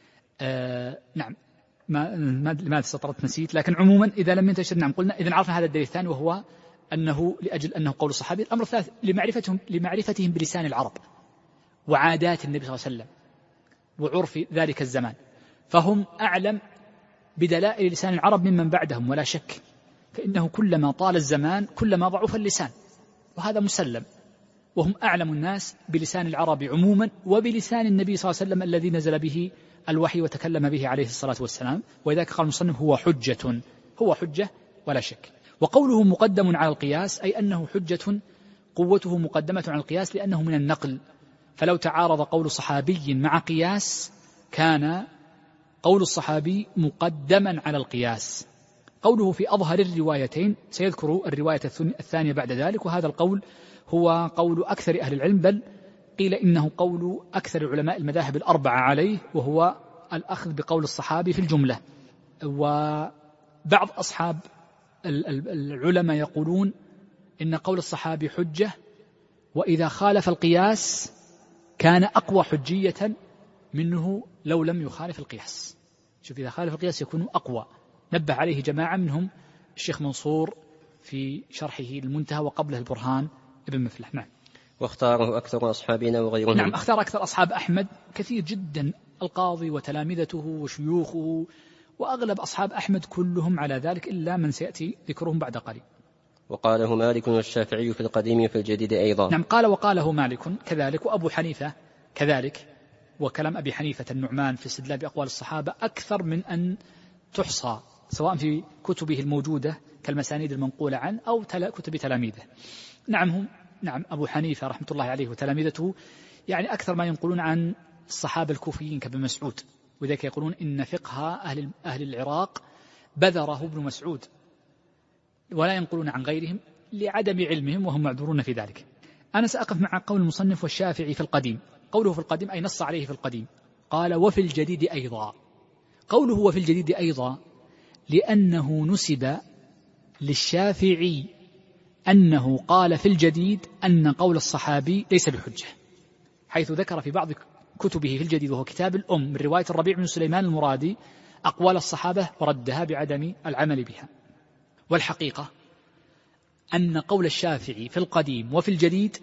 نعم، ما استطرت نسيت، لكن عموما إذا لم ينتشر، نعم قلنا إذا عرفنا هذا الدليل الثاني، وهو أنه لأجل أنه قول الصحابي. الأمر الثالث لمعرفتهم بلسان العرب وعادات النبي صلى الله عليه وسلم وعرف ذلك الزمان، فهم أعلم بدلائل لسان العرب ممن بعدهم ولا شك، فإنه كلما طال الزمان كلما ضعف اللسان، وهذا مسلم. وهم أعلم الناس بلسان العرب عموما وبلسان النبي صلى الله عليه وسلم الذي نزل به الوحي وتكلم به عليه الصلاة والسلام، ولذلك قال المصنف هو حجة ولا شك. وقوله مقدم على القياس أي أنه حجة قوته مقدمة على القياس لأنه من النقل، فلو تعارض قول صحابي مع قياس كان قول الصحابي مقدما على القياس. قوله في أظهر الروايتين، سيذكر الرواية الثانية بعد ذلك، وهذا القول هو قول أكثر أهل العلم، بل وقيل إنه قول أكثر علماء المذاهب الأربعة عليه، وهو الأخذ بقول الصحابي في الجملة. وبعض أصحاب العلماء يقولون إن قول الصحابي حجة، وإذا خالف القياس كان أقوى حجية منه لو لم يخالف القياس. شوف، إذا خالف القياس يكون أقوى. نبه عليه جماعة منهم الشيخ منصور في شرحه المنتهى، وقبله البرهان ابن مفلح. نعم. واختاره أكثر أصحابنا وغيرهم. نعم، اختار أكثر أصحاب أحمد كثير جدا، القاضي وتلامذته وشيوخه، وأغلب أصحاب أحمد كلهم على ذلك إلا من سيأتي ذكرهم بعد قليل. وقاله مالك والشافعي في القديم وفي الجديد أيضا. نعم، قال وقاله مالك كذلك، وأبو حنيفة كذلك. وكلام أبي حنيفة النعمان في استدلال بأقوال الصحابة أكثر من أن تحصى، سواء في كتبه الموجودة كالمسانيد المنقولة عنه أو كتب تلاميذه. نعم أبو حنيفة رحمة الله عليه وتلاميذته يعني أكثر ما ينقلون عن الصحابة الكوفيين كابن مسعود، وذلك يقولون إن فقه أهل العراق بذره ابن مسعود، ولا ينقلون عن غيرهم لعدم علمهم، وهم معذورون في ذلك. أنا سأقف مع قول المصنف والشافعي في القديم. قوله في القديم أي نص عليه في القديم، قال وفي الجديد أيضا. قوله وفي الجديد أيضا لأنه نسب للشافعي أنه قال في الجديد أن قول الصحابي ليس بحجة، حيث ذكر في بعض كتبه في الجديد، وهو كتاب الأم من رواية الربيع بن سليمان المرادي، أقوال الصحابة وردها بعدم العمل بها. والحقيقة أن قول الشافعي في القديم وفي الجديد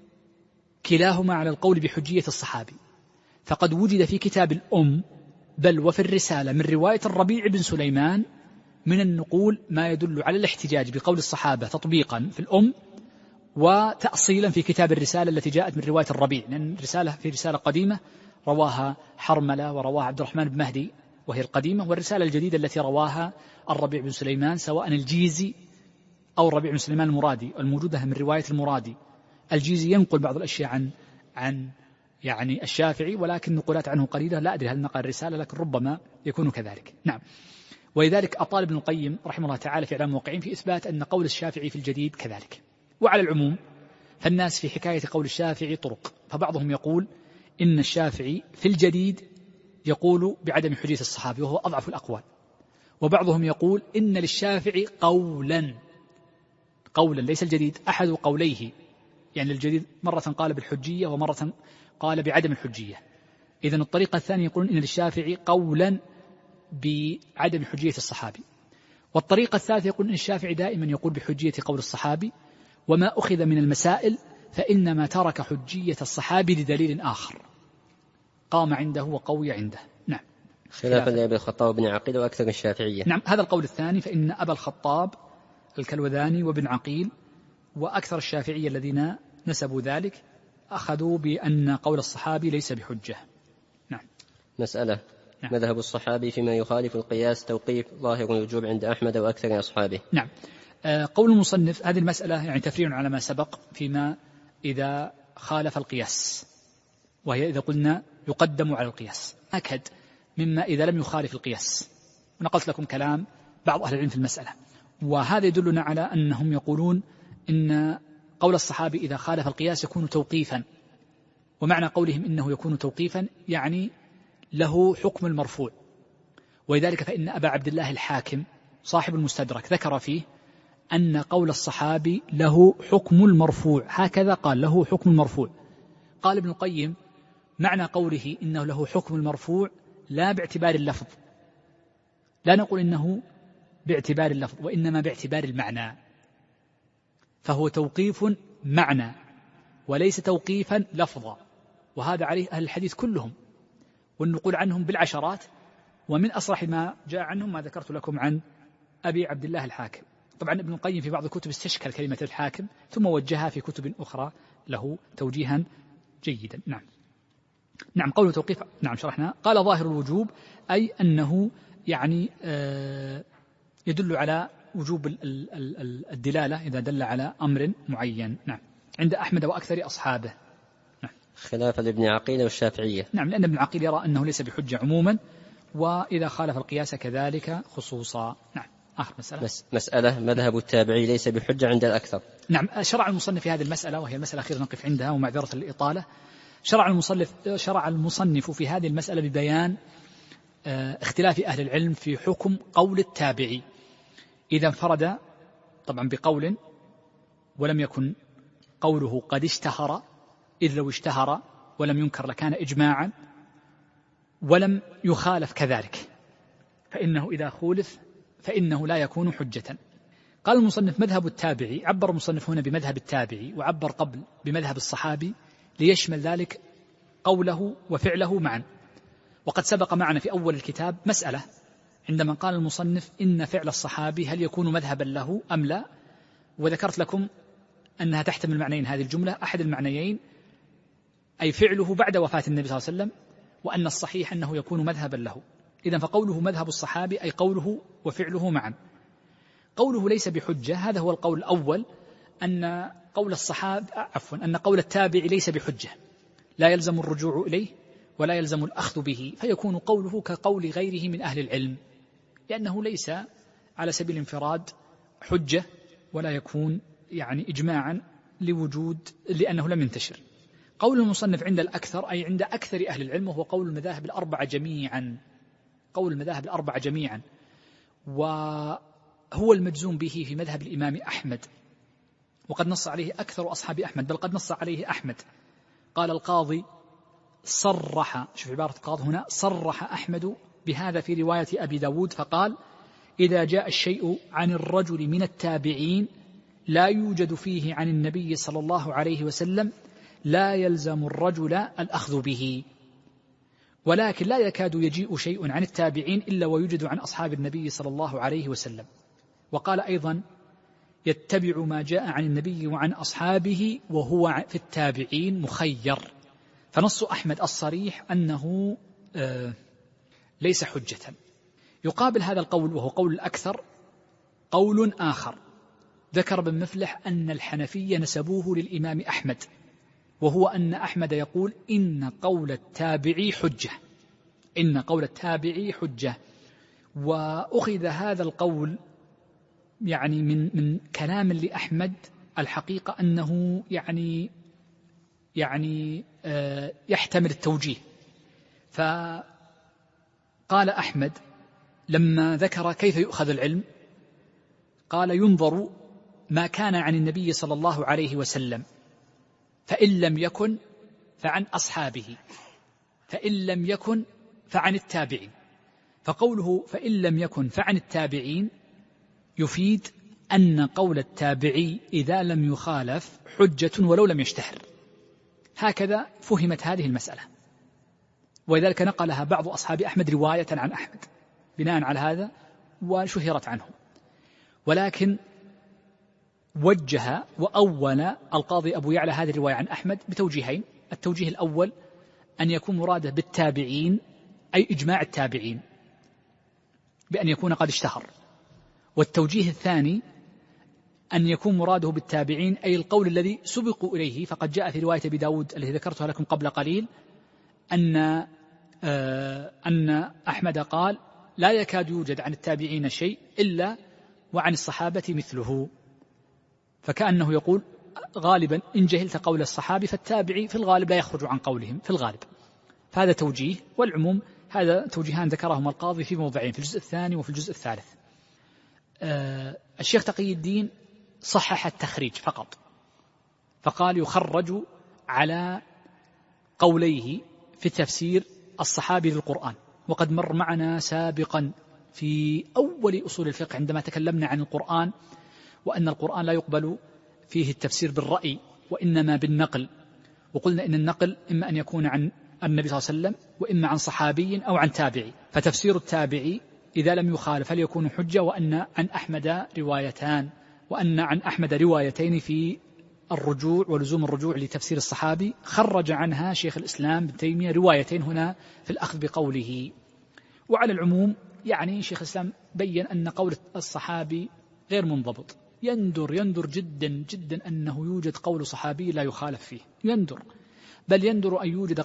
كلاهما على القول بحجية الصحابي، فقد وجد في كتاب الأم بل وفي الرسالة من رواية الربيع بن سليمان من النقول ما يدل على الاحتجاج بقول الصحابة تطبيقا في الأم، وتأصيلا في كتاب الرسالة التي جاءت من رواية الربيع، لأن الرسالة في رسالة قديمة رواها حرملة ورواها عبد الرحمن بن مهدي وهي القديمة، والرسالة الجديدة التي رواها الربيع بن سليمان سواء الجيزي أو الربيع بن سليمان المرادي الموجودة من رواية المرادي. الجيزي ينقل بعض الأشياء عن يعني الشافعي، ولكن نقولات عنه قليلة، لا أدري هل نقل الرسالة لكن ربما يكون كذلك. نعم. ولذلك أطال ابن القيم رحمه الله تعالى في إعلام الموقعين في إثبات أن قول الشافعي في الجديد كذلك. وعلى العموم فالناس في حكاية قول الشافعي طرق، فبعضهم يقول إن الشافعي في الجديد يقول بعدم حجية الصحابي وهو أضعف الأقوال، وبعضهم يقول إن للشافعي قولا ليس الجديد أحد قوليه، يعني الجديد مرة قال بالحجية ومرة قال بعدم الحجية. إذن الطريقة الثانية يقولون إن للشافعي قولا بعدم حجية الصحابي، والطريقة الثالثة يقول إن الشافعي دائما يقول بحجية قول الصحابي، وما أخذ من المسائل فإنما ترك حجية الصحابي لدليل آخر قام عنده وقوي عنده. نعم. خلافا لأبي الخطاب بن عقيل وأكثر الشافعية. نعم، هذا القول الثاني، فإن أبا الخطاب الكلوذاني وابن عقيل وأكثر الشافعية الذين نسبوا ذلك أخذوا بأن قول الصحابي ليس بحجة. نعم. مسألة. نعم. مذهب الصحابي فيما يخالف القياس توقيف ظاهر الوجوب عند أحمد وأكثر أصحابه. نعم. قول المصنف هذه المسألة يعني تفريع على ما سبق فيما إذا خالف القياس، وهي إذا قلنا يقدم على القياس أكد مما إذا لم يخالف القياس. ونقلت لكم كلام بعض أهل العلم في المسألة، وهذا يدلنا على أنهم يقولون إن قول الصحابي إذا خالف القياس يكون توقيفا، ومعنى قولهم إنه يكون توقيفا يعني له حكم المرفوع. ولذلك فإن أبا عبد الله الحاكم صاحب المستدرك ذكر فيه أن قول الصحابي له حكم المرفوع، هكذا قال له حكم المرفوع. قال ابن القيم معنى قوله إنه له حكم المرفوع لا باعتبار اللفظ، لا نقول إنه باعتبار اللفظ وإنما باعتبار المعنى، فهو توقيف معنى وليس توقيفا لفظا، وهذا عليه أهل الحديث كلهم، والنقول عنهم بالعشرات، ومن أصرح ما جاء عنهم ما ذكرت لكم عن أبي عبد الله الحاكم. طبعا ابن القيم في بعض الكتب استشكل كلمة الحاكم ثم وجهها في كتب أخرى له توجيها جيدا. نعم. قوله توقيف، نعم شرحنا. قال ظاهر الوجوب أي أنه يعني يدل على وجوب الدلالة إذا دل على أمر معين. نعم. عند أحمد وأكثر أصحابه. نعم. خلافا لابن عقيل والشافعية. نعم، لأن ابن عقيل يرى أنه ليس بحجة عموما، وإذا خالف القياس كذلك خصوصا. نعم. آخر مسألة مذهب التابعي ليس بحجة عند الأكثر. نعم. شرع المصنف في هذه المسألة، وهي المسألة الأخيرة نقف عندها ومعذرة الإطالة. شرع المصنف في هذه المسألة ببيان اختلاف أهل العلم في حكم قول التابعي إذا انفرد طبعا بقول ولم يكن قوله قد اشتهر، إذ لو اشتهر ولم ينكر لكان إجماعا، ولم يخالف كذلك، فإنه إذا خولف فإنه لا يكون حجة. قال المصنف مذهب التابعي، عبر المصنف هنا بمذهب التابعي وعبر قبل بمذهب الصحابي ليشمل ذلك قوله وفعله معا. وقد سبق معنا في أول الكتاب مسألة عندما قال المصنف إن فعل الصحابي هل يكون مذهبا له أم لا، وذكرت لكم أنها تحتمل معنيين هذه الجملة، أحد المعنيين أي فعله بعد وفاة النبي صلى الله عليه وسلم، وأن الصحيح أنه يكون مذهبا له. إذن فقوله مذهب الصحابي أي قوله وفعله معا. قوله ليس بحجة هذا هو القول الأول، أن قول التابع ليس بحجة، لا يلزم الرجوع إليه ولا يلزم الأخذ به، فيكون قوله كقول غيره من أهل العلم، لأنه ليس على سبيل الانفراد حجة ولا يكون إجماعا لأنه لم ينتشر. قول المصنف عند الأكثر أي عند أكثر أهل العلم، وهو قول المذاهب الأربعة جميعا، وهو المجزوم به في مذهب الإمام أحمد، وقد نص عليه أكثر أصحاب أحمد، بل قد نص عليه أحمد. قال القاضي صرح، شوف عبارة القاضي هنا، صرح أحمد بهذا في رواية أبي داود فقال إذا جاء الشيء عن الرجل من التابعين لا يوجد فيه عن النبي صلى الله عليه وسلم لا يلزم الرجل الأخذ به، ولكن لا يكاد يجيء شيء عن التابعين إلا ويوجد عن أصحاب النبي صلى الله عليه وسلم. وقال أيضا يتبع ما جاء عن النبي وعن أصحابه وهو في التابعين مخير. فنص أحمد الصريح أنه ليس حجة. يقابل هذا القول وهو قول الأكثر قول آخر ذكر ابن مفلح أن الحنفية نسبوه للإمام أحمد، وهو أن أحمد يقول إن قول التابعي حجة. وأخذ هذا القول من كلام لأحمد الحقيقة أنه يحتمل التوجيه. فقال أحمد لما ذكر كيف يؤخذ العلم قال ينظر ما كان عن النبي صلى الله عليه وسلم، فإن لم يكن فعن أصحابه، فإن لم يكن فعن التابعين. فقوله فإن لم يكن فعن التابعين يفيد أن قول التابعي إذا لم يخالف حجة ولو لم يشتهر. هكذا فهمت هذه المسألة، ولذلك نقلها بعض أصحاب أحمد رواية عن أحمد بناء على هذا وشهرت عنه. ولكن وجه وأول القاضي أبو يعلى هذه الرواية عن أحمد بتوجيهين. التوجيه الأول أن يكون مراده بالتابعين أي إجماع التابعين بأن يكون قد اشتهر، والتوجيه الثاني أن يكون مراده بالتابعين أي القول الذي سبقوا إليه. فقد جاء في رواية أبي داود التي ذكرتها لكم قبل قليل أن أحمد قال لا يكاد يوجد عن التابعين شيء إلا وعن الصحابة مثله، فكأنه يقول غالبا إن جهلت قول الصحابي فالتابعي في الغالب لا يخرج عن قولهم في الغالب. فهذا توجيه، والعموم هذا توجيهان ذكرهما القاضي في موضعين، في الجزء الثاني وفي الجزء الثالث. الشيخ تقي الدين صحح التخريج فقط، فقال يخرج على قوليه في تفسير الصحابي للقرآن. وقد مر معنا سابقا في أول أصول الفقه عندما تكلمنا عن القرآن وأن القرآن لا يقبل فيه التفسير بالرأي وإنما بالنقل، وقلنا إن النقل إما أن يكون عن النبي صلى الله عليه وسلم وإما عن صحابي أو عن تابعي، فتفسير التابعي إذا لم يخالف هل يكون حجة، وأن عن أحمد روايتان، وأن عن أحمد روايتين في الرجوع ولزوم الرجوع لتفسير الصحابي، خرج عنها شيخ الإسلام ابن تيمية روايتين هنا في الأخذ بقوله. وعلى العموم شيخ الإسلام بيّن أن قول الصحابي غير منضبط، يندر جدا جدا أنه يوجد قول صحابي لا يخالف فيه، بل يندر أن يوجد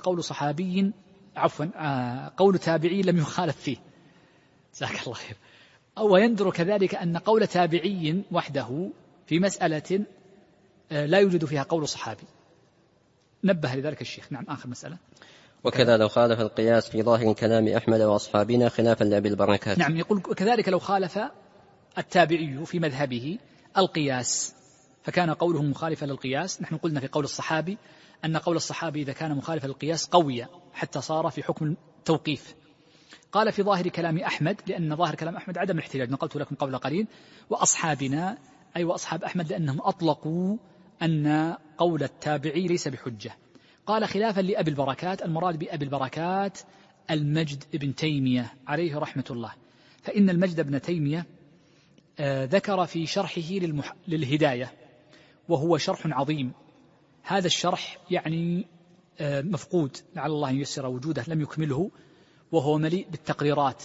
قول تابعي لم يخالف فيه، جزاك الله خير. أو يندر كذلك أن قول تابعي وحده في مسألة لا يوجد فيها قول صحابي، نبه لذلك الشيخ. نعم، آخر مسألة. وكذا لو خالف القياس في ظاهر كلام أحمد وأصحابنا خلافا لأبي البركات. نعم، يقول كذلك لو خالف التابعي في مذهبه القياس فكان قوله مخالفا للقياس. نحن قلنا في قول الصحابي أن قول الصحابي إذا كان مخالفا للقياس قوي حتى صار في حكم التوقيف. قال في ظاهر كلام أحمد، لأن ظاهر كلام أحمد عدم الاحتجاج، نقلت لكم قبل قليل، وأصحابنا أي وأصحاب أحمد لأنهم أطلقوا أن قول التابعي ليس بحجة. قال خلافا لأبي البركات، المراد بأبي البركات المجد ابن تيمية عليه رحمة الله، فإن المجد ابن تيمية ذكر في شرحه للهداية، وهو شرح عظيم. هذا الشرح يعني مفقود، لعل الله أن ييسر وجوده، لم يكمله، وهو مليء بالتقريرات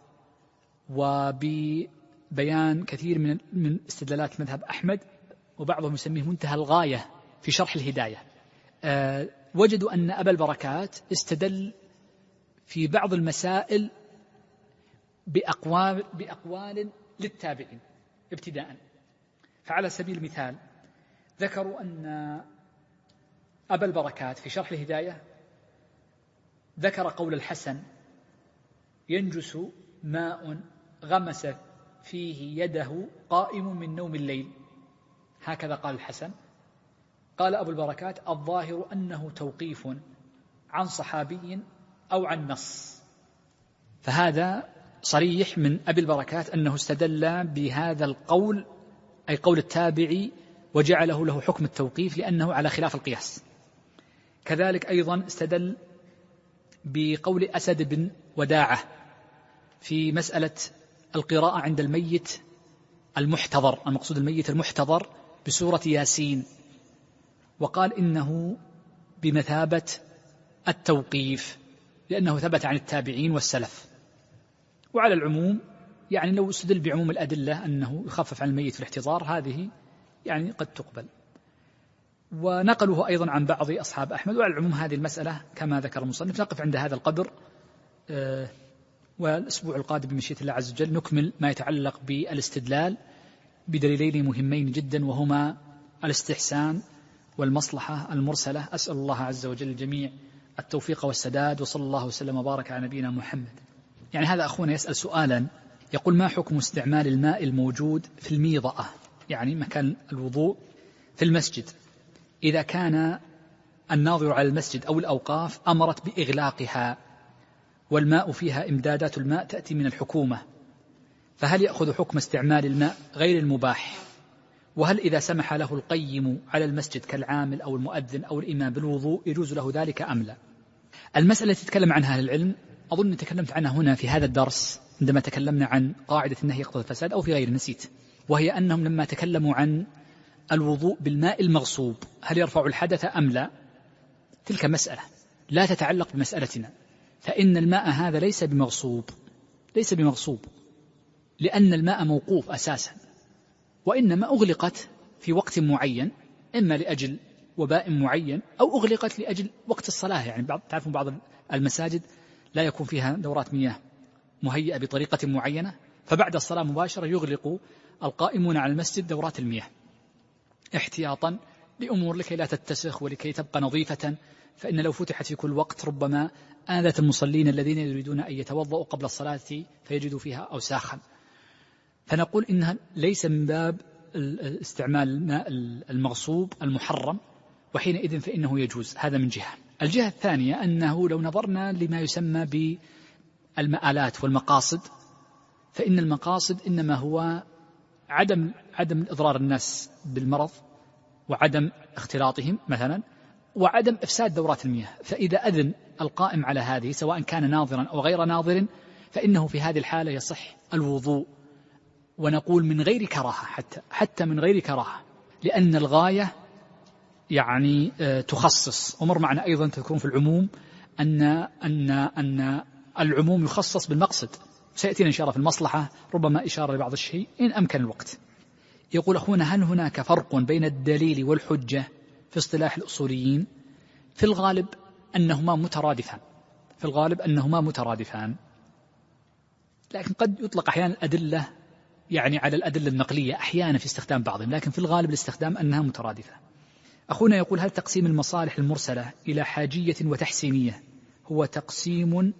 وببيان كثير من استدلالات مذهب أحمد، وبعضهم يسميه منتهى الغاية في شرح الهداية. وجدوا أن أبا البركات استدل في بعض المسائل بأقوال للتابعين ابتداء. فعلى سبيل المثال ذكروا أن أبا البركات في شرح الهداية ذكر قول الحسن: ينجس ماء غمس فيه يده قائم من نوم الليل، هكذا قال الحسن. قال أبو البركات: الظاهر أنه توقيف عن صحابي أو عن نص. فهذا صريح من أبي البركات أنه استدل بهذا القول، أي قول التابعي، وجعله له حكم التوقيف لأنه على خلاف القياس. كذلك أيضا استدل بقول أسد بن وداعة في مسألة القراءة عند الميت المحتضر، المقصود الميت المحتضر بسورة ياسين، وقال إنه بمثابة التوقيف لأنه ثبت عن التابعين والسلف. وعلى العموم يعني لو استدل بعموم الأدلة أنه يخفف عن الميت في الاحتضار، هذه يعني قد تقبل. ونقلوه أيضا عن بعض أصحاب أحمد. وعلى العموم هذه المسألة كما ذكر المصنف نقف عند هذا القدر، والأسبوع القادم بمشيئة الله عز وجل نكمل ما يتعلق بالاستدلال بدليلين مهمين جدا، وهما الاستحسان والمصلحة المرسلة. أسأل الله عز وجل الجميع التوفيق والسداد، وصلى الله وسلم وبارك على نبينا محمد. يعني هذا أخونا يسأل سؤالا يقول: ما حكم استعمال الماء الموجود في الميضأة، يعني مكان الوضوء في المسجد، إذا كان الناظر على المسجد أو الأوقاف أمرت بإغلاقها والماء فيها إمدادات الماء تأتي من الحكومة، فهل يأخذ حكم استعمال الماء غير المباح؟ وهل إذا سمح له القيم على المسجد كالعامل أو المؤذن أو الإمام بالوضوء يجوز له ذلك أم لا؟ المسألة التي تتكلم عنها أهل العلم أظن تكلمت عنها هنا في هذا الدرس عندما تكلمنا عن قاعدة النهي يقتضي الفساد، أو في غير، نسيت، وهي أنهم لما تكلموا عن الوضوء بالماء المغصوب هل يرفع الحدث أم لا، تلك مسألة لا تتعلق بمسألتنا، فإن الماء هذا ليس بمغصوب، لأن الماء موقوف أساسا، وإنما أغلقت في وقت معين، إما لأجل وباء معين أو أغلقت لأجل وقت الصلاة. يعني تعرفون بعض المساجد لا يكون فيها دورات مياه مهيئة بطريقة معينة، فبعد الصلاة مباشرة يغلق القائمون على المسجد دورات المياه احتياطا لأمور لكي لا تتسخ ولكي تبقى نظيفة، فإن لو فتحت في كل وقت ربما آذت المصلين الذين يريدون أن يتوضأوا قبل الصلاة فيجدوا فيها أوساخا. فنقول إنها ليس من باب استعمال الماء المغصوب المحرم، وحينئذ فإنه يجوز. هذا من جهة. الجهة الثانية أنه لو نظرنا لما يسمى بالمآلات والمقاصد، فإن المقاصد إنما هو عدم إضرار الناس بالمرض، وعدم اختلاطهم مثلا، وعدم إفساد دورات المياه. فإذا أذن القائم على هذه سواء كان ناظرا أو غير ناظر فإنه في هذه الحالة يصح الوضوء، ونقول من غير كراهة، حتى من غير كراهة، لأن الغاية يعني تخصص. ومر معنا أيضا تذكرون في العموم أن العموم يخصص بالمقصد، سيأتينا إن شاء الله في المصلحة ربما إشارة لبعض الشيء إن أمكن الوقت. يقول أخونا: هل هناك فرق بين الدليل والحجة في اصطلاح الأصوليين؟ في الغالب أنهما مترادفان، لكن قد يطلق أحيانا الأدلة يعني على الأدلة النقلية أحيانا في استخدام بعضهم، لكن في الغالب الاستخدام أنها مترادفة. أخونا يقول: هل تقسيم المصالح المرسلة إلى حاجية وتحسينية هو تقسيم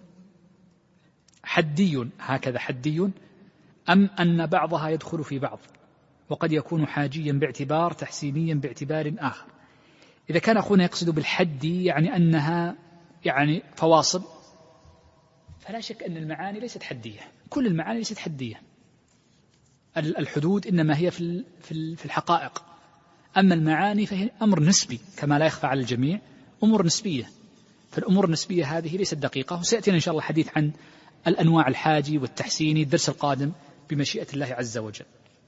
حدي، هكذا حدي، أم أن بعضها يدخل في بعض وقد يكون حاجيا باعتبار تحسينيا باعتبار آخر؟ إذا كان أخونا يقصد بالحدي يعني أنها يعني فواصل، فلا شك أن المعاني ليست حدية، كل المعاني ليست حدية. الحدود إنما هي في الحقائق، أما المعاني فهي أمر نسبي كما لا يخفى على الجميع، أمور نسبية. فالأمور النسبية هذه ليست دقيقة، وسيأتينا إن شاء الله الحديث عن الأنواع الحاجي والتحسيني الدرس القادم بمشيئة الله عز وجل.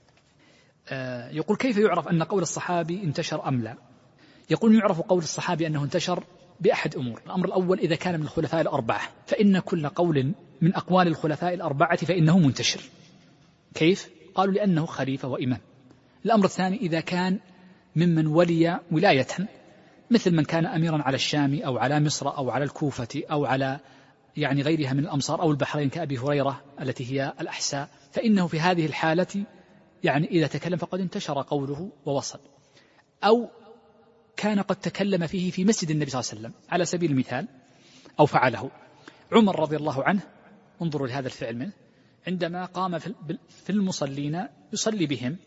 يقول: كيف يعرف أن قول الصحابي انتشر أم لا؟ يقول: يعرف قول الصحابي أنه انتشر بأحد أمور. الأمر الأول: إذا كان من الخلفاء الأربعة فإن كل قول من أقوال الخلفاء الأربعة فإنه منتشر. كيف؟ قالوا: لأنه خليفة وإمام. الأمر الثاني: إذا كان ممن ولي ولاية، مثل من كان أميرا على الشام أو على مصر أو على الكوفة أو على يعني غيرها من الأمصار أو البحرين كأبي هريرة التي هي الأحساء، فإنه في هذه الحالة يعني إذا تكلم فقد انتشر قوله ووصل. أو كان قد تكلم فيه في مسجد النبي صلى الله عليه وسلم على سبيل المثال، أو فعله عمر رضي الله عنه، انظروا لهذا الفعل منه، عندما قام في المصلين يصلي بهم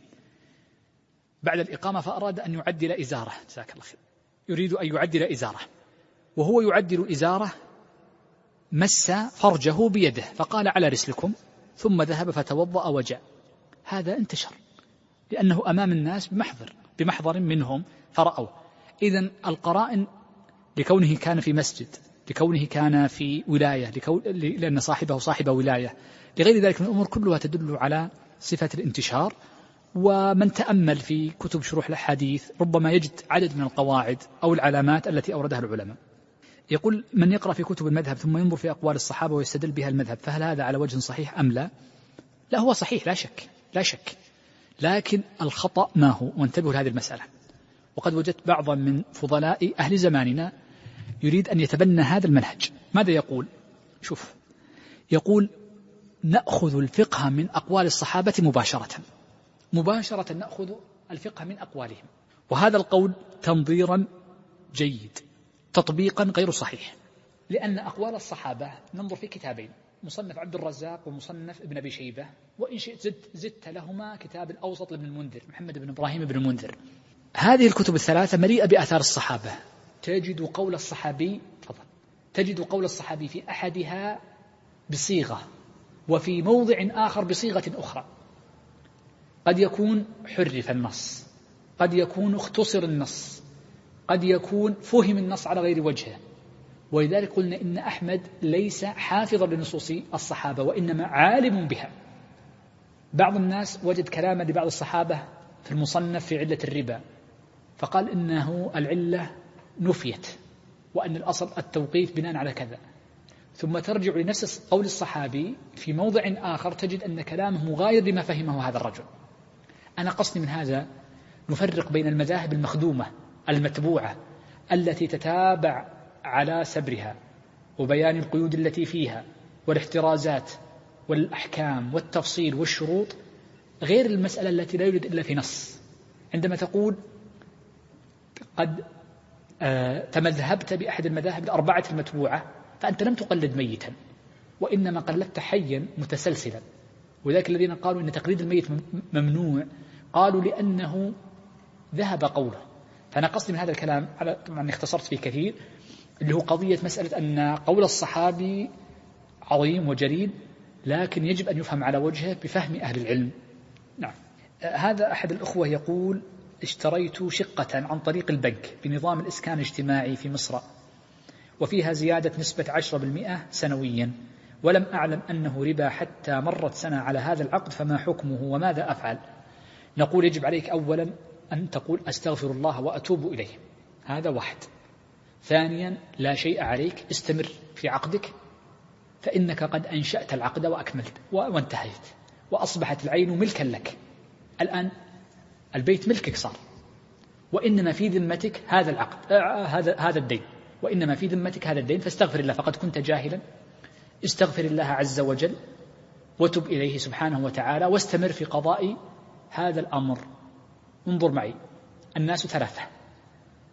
بعد الإقامة فأراد أن يعدل إزارة، جزاك الله خير، يريد أن يعدل إزارة، وهو يعدل إزارة مس فرجه بيده فقال: على رسلكم، ثم ذهب فتوضأ وجاء. هذا انتشر لأنه أمام الناس بمحضر منهم فرأوا. إذن القرائن لكونه كان في مسجد، لكونه كان في ولاية، لأن صاحبه صاحب ولاية، لغير ذلك من الأمور كلها تدل على صفة الانتشار. ومن تأمل في كتب شروح الحديث ربما يجد عدد من القواعد أو العلامات التي أوردها العلماء. يقول: من يقرأ في كتب المذهب ثم ينظر في أقوال الصحابة ويستدل بها المذهب، فهل هذا على وجه صحيح أم لا؟ لا، هو صحيح لا شك، لكن الخطأ ما هو؟ وانتبهوا لهذه المسألة. وقد وجدت بعضا من فضلاء أهل زماننا يريد أن يتبنى هذا المنهج. ماذا يقول؟ شوف، يقول: نأخذ الفقه من أقوال الصحابة مباشرة نأخذ الفقه من أقوالهم. وهذا القول تنظيرا جيد، تطبيقا غير صحيح، لأن أقوال الصحابة ننظر في كتابين: مصنف عبد الرزاق ومصنف ابن أبي شيبة، وإن شئت زدت لهما كتاب الأوسط لابن المنذر، محمد بن إبراهيم بن المنذر. هذه الكتب الثلاثة مليئة بآثار الصحابة. تجد قول الصحابي في أحدها بصيغة، وفي موضع آخر بصيغة أخرى. قد يكون حرف النص، قد يكون اختصر النص، قد يكون فهم النص على غير وجهه. ولذلك قلنا إن أحمد ليس حافظا لنصوص الصحابة وإنما عالم بها. بعض الناس وجد كلاما لبعض الصحابة في المصنف في علة الربا، فقال إنه العلة نفيت وأن الأصل التوقيف بناء على كذا، ثم ترجع لنفس قول الصحابي في موضع آخر تجد أن كلامه مغاير لما فهمه هذا الرجل. أنا قصدي من هذا نفرق بين المذاهب المخدومة المتبوعة التي تتابع على سبرها وبيان القيود التي فيها والاحترازات والأحكام والتفصيل والشروط، غير المسألة التي لا يوجد إلا في نص. عندما تقول قد تمذهبت بأحد المذاهب الأربعة المتبوعة، فأنت لم تقلد ميتا وإنما قلدت حيا متسلسلا. وذلك الذين قالوا إن تقليد الميت ممنوع قالوا لأنه ذهب قوله. فأنا قصدي من هذا الكلام على طبعا اختصرت فيه كثير، اللي هو قضية مسألة أن قول الصحابي عظيم وجليل، لكن يجب أن يفهم على وجهه بفهم أهل العلم. نعم. هذا أحد الأخوة يقول: اشتريت شقة عن طريق البنك بنظام الإسكان الاجتماعي في مصر، وفيها زيادة نسبة 10% سنويا، ولم أعلم أنه ربا حتى مرت سنة على هذا العقد، فما حكمه وماذا أفعل؟ نقول: يجب عليك أولا أن تقول أستغفر الله وأتوب إليه، هذا واحد. ثانيا: لا شيء عليك، استمر في عقدك، فإنك قد أنشأت العقد وأكملت وانتهيت وأصبحت العين ملكا لك. الآن البيت ملكك صار، وإنما في ذمتك هذا العقد، هذا الدين، وإنما في ذمتك هذا الدين، فاستغفر الله، فقد كنت جاهلا. استغفر الله عز وجل وتب إليه سبحانه وتعالى، واستمر في قضاء هذا الأمر. انظر معي، الناس ثلاثة: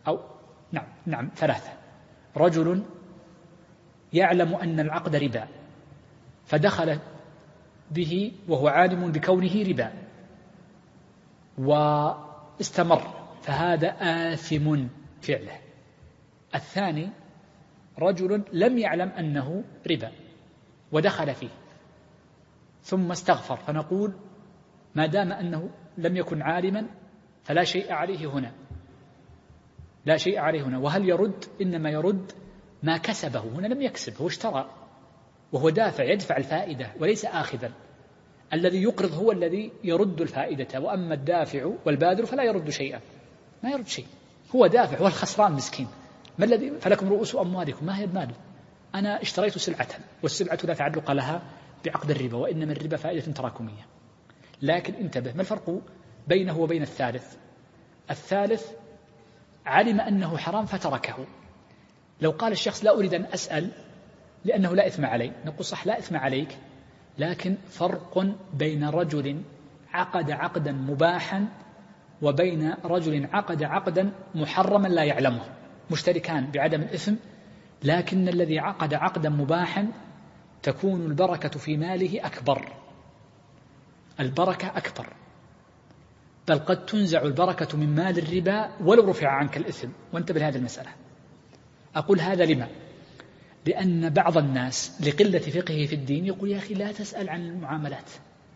أو نعم 3. رجل يعلم أن العقد ربا فدخل به وهو عالم بكونه ربا واستمر، فهذا آثم فعله. الثاني رجل لم يعلم أنه ربا ودخل فيه ثم استغفر، فنقول ما دام أنه لم يكن عالما فلا شيء عليه هنا، لا شيء عليه هنا. وهل يرد؟ إنما يرد ما كسبه، هنا لم يكسب، هو اشترى وهو دافع يدفع الفائدة وليس آخذا. الذي يقرض هو الذي يرد الفائدة، وأما الدافع والبادر فلا يرد شيئا، ما يرد شيء، هو دافع، هو الخسران مسكين. ما الذي فلكم رؤوس أموالكم، ما هي المال؟ أنا اشتريت سلعة والسلعة لا تعلق لها بعقد الربا، وإنما الربا فائدة تراكمية. لكن انتبه، ما الفرق بينه وبين الثالث؟ الثالث علم أنه حرام فتركه. لو قال الشخص لا أريد أن أسأل لأنه لا إثم علي، نقول صح لا إثم عليك، لكن فرق بين رجل عقد عقدا مباحا وبين رجل عقد عقدا محرما لا يعلمه. مشتركان بعدم الإثم، لكن الذي عقد عقدا مباحا تكون البركة في ماله أكبر، البركة أكبر، بل قد تنزع البركة من مال الربا ولو رفع عنك الإثم. وانتبه لهذه المسألة. أقول هذا لما؟ لأن بعض الناس لقلة فقهه في الدين يقول يا أخي لا تسأل عن المعاملات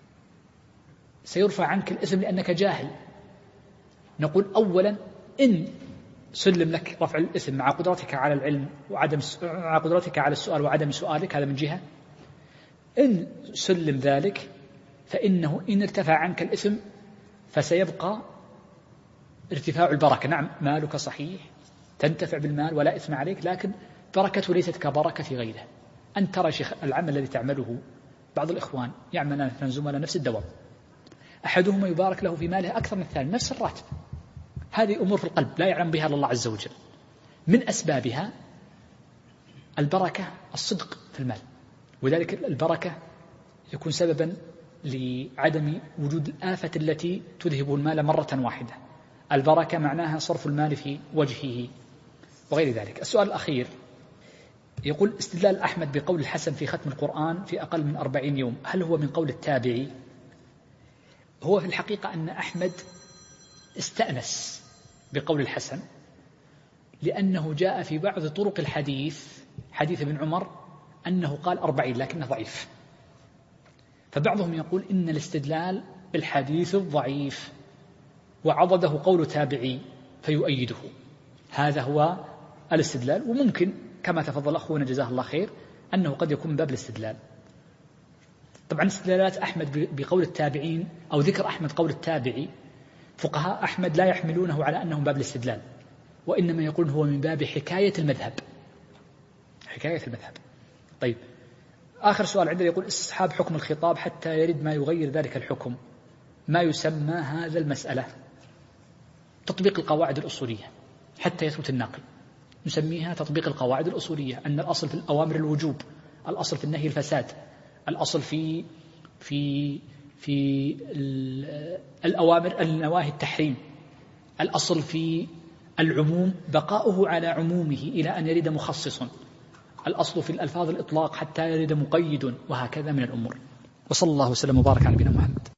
سيرفع عنك الإثم لأنك جاهل. نقول أولا إن سلم لك رفع الإثم مع قدرتك على العلم مع قدرتك على السؤال وعدم سؤالك، هذا من جهة. إن سلم ذلك فإنه إن ارتفع عنك الإثم فسيبقى ارتفاع البركة. نعم مالك صحيح تنتفع بالمال ولا إثم عليك، لكن بركته ليست كبركة غيره. أن ترى شيخ العمل الذي تعمله، بعض الإخوان يعمل زملاء نفس الدوام، أحدهما يبارك له في ماله أكثر من الثاني نفس الراتب. هذه أمور في القلب لا يعلم بها الله عز وجل. من أسبابها البركة الصدق في المال، وذلك البركة يكون سببا لعدم وجود الآفة التي تذهب المال مرة واحدة. البركة معناها صرف المال في وجهه وغير ذلك. السؤال الأخير يقول استدلال أحمد بقول الحسن في ختم القرآن في أقل من 40 يوم، هل هو من قول التابعي؟ هو في الحقيقة أن أحمد استأنس بقول الحسن لأنه جاء في بعض طرق الحديث، حديث ابن عمر، أنه قال 40 لكنه ضعيف. فبعضهم يقول إن الاستدلال بالحديث الضعيف وعضده قول تابعي فيؤيده. هذا هو الاستدلال، وممكن كما تفضل أخونا جزاه الله خير أنه قد يكون من باب الاستدلال. طبعا استدلالات أحمد بقول التابعين أو ذكر أحمد قول التابعي، فقهاء أحمد لا يحملونه على أنه من باب الاستدلال، وإنما يقول هو من باب حكاية المذهب، حكاية المذهب. طيب آخر سؤال عندنا يقول استصحاب حكم الخطاب حتى يرد ما يغير ذلك الحكم، ما يسمى هذا المسألة؟ تطبيق القواعد الأصولية حتى يثبت الناقل، نسميها تطبيق القواعد الأصولية. أن الأصل في الأوامر الوجوب، الأصل في النهي الفساد، الأصل في الأوامر النواهي التحريم، الأصل في العموم بقاؤه على عمومه إلى أن يرد مخصص، الأصل في الألفاظ الإطلاق حتى يرد مقيد، وهكذا من الأمور. وصلى الله وسلم وبارك على نبينا محمد.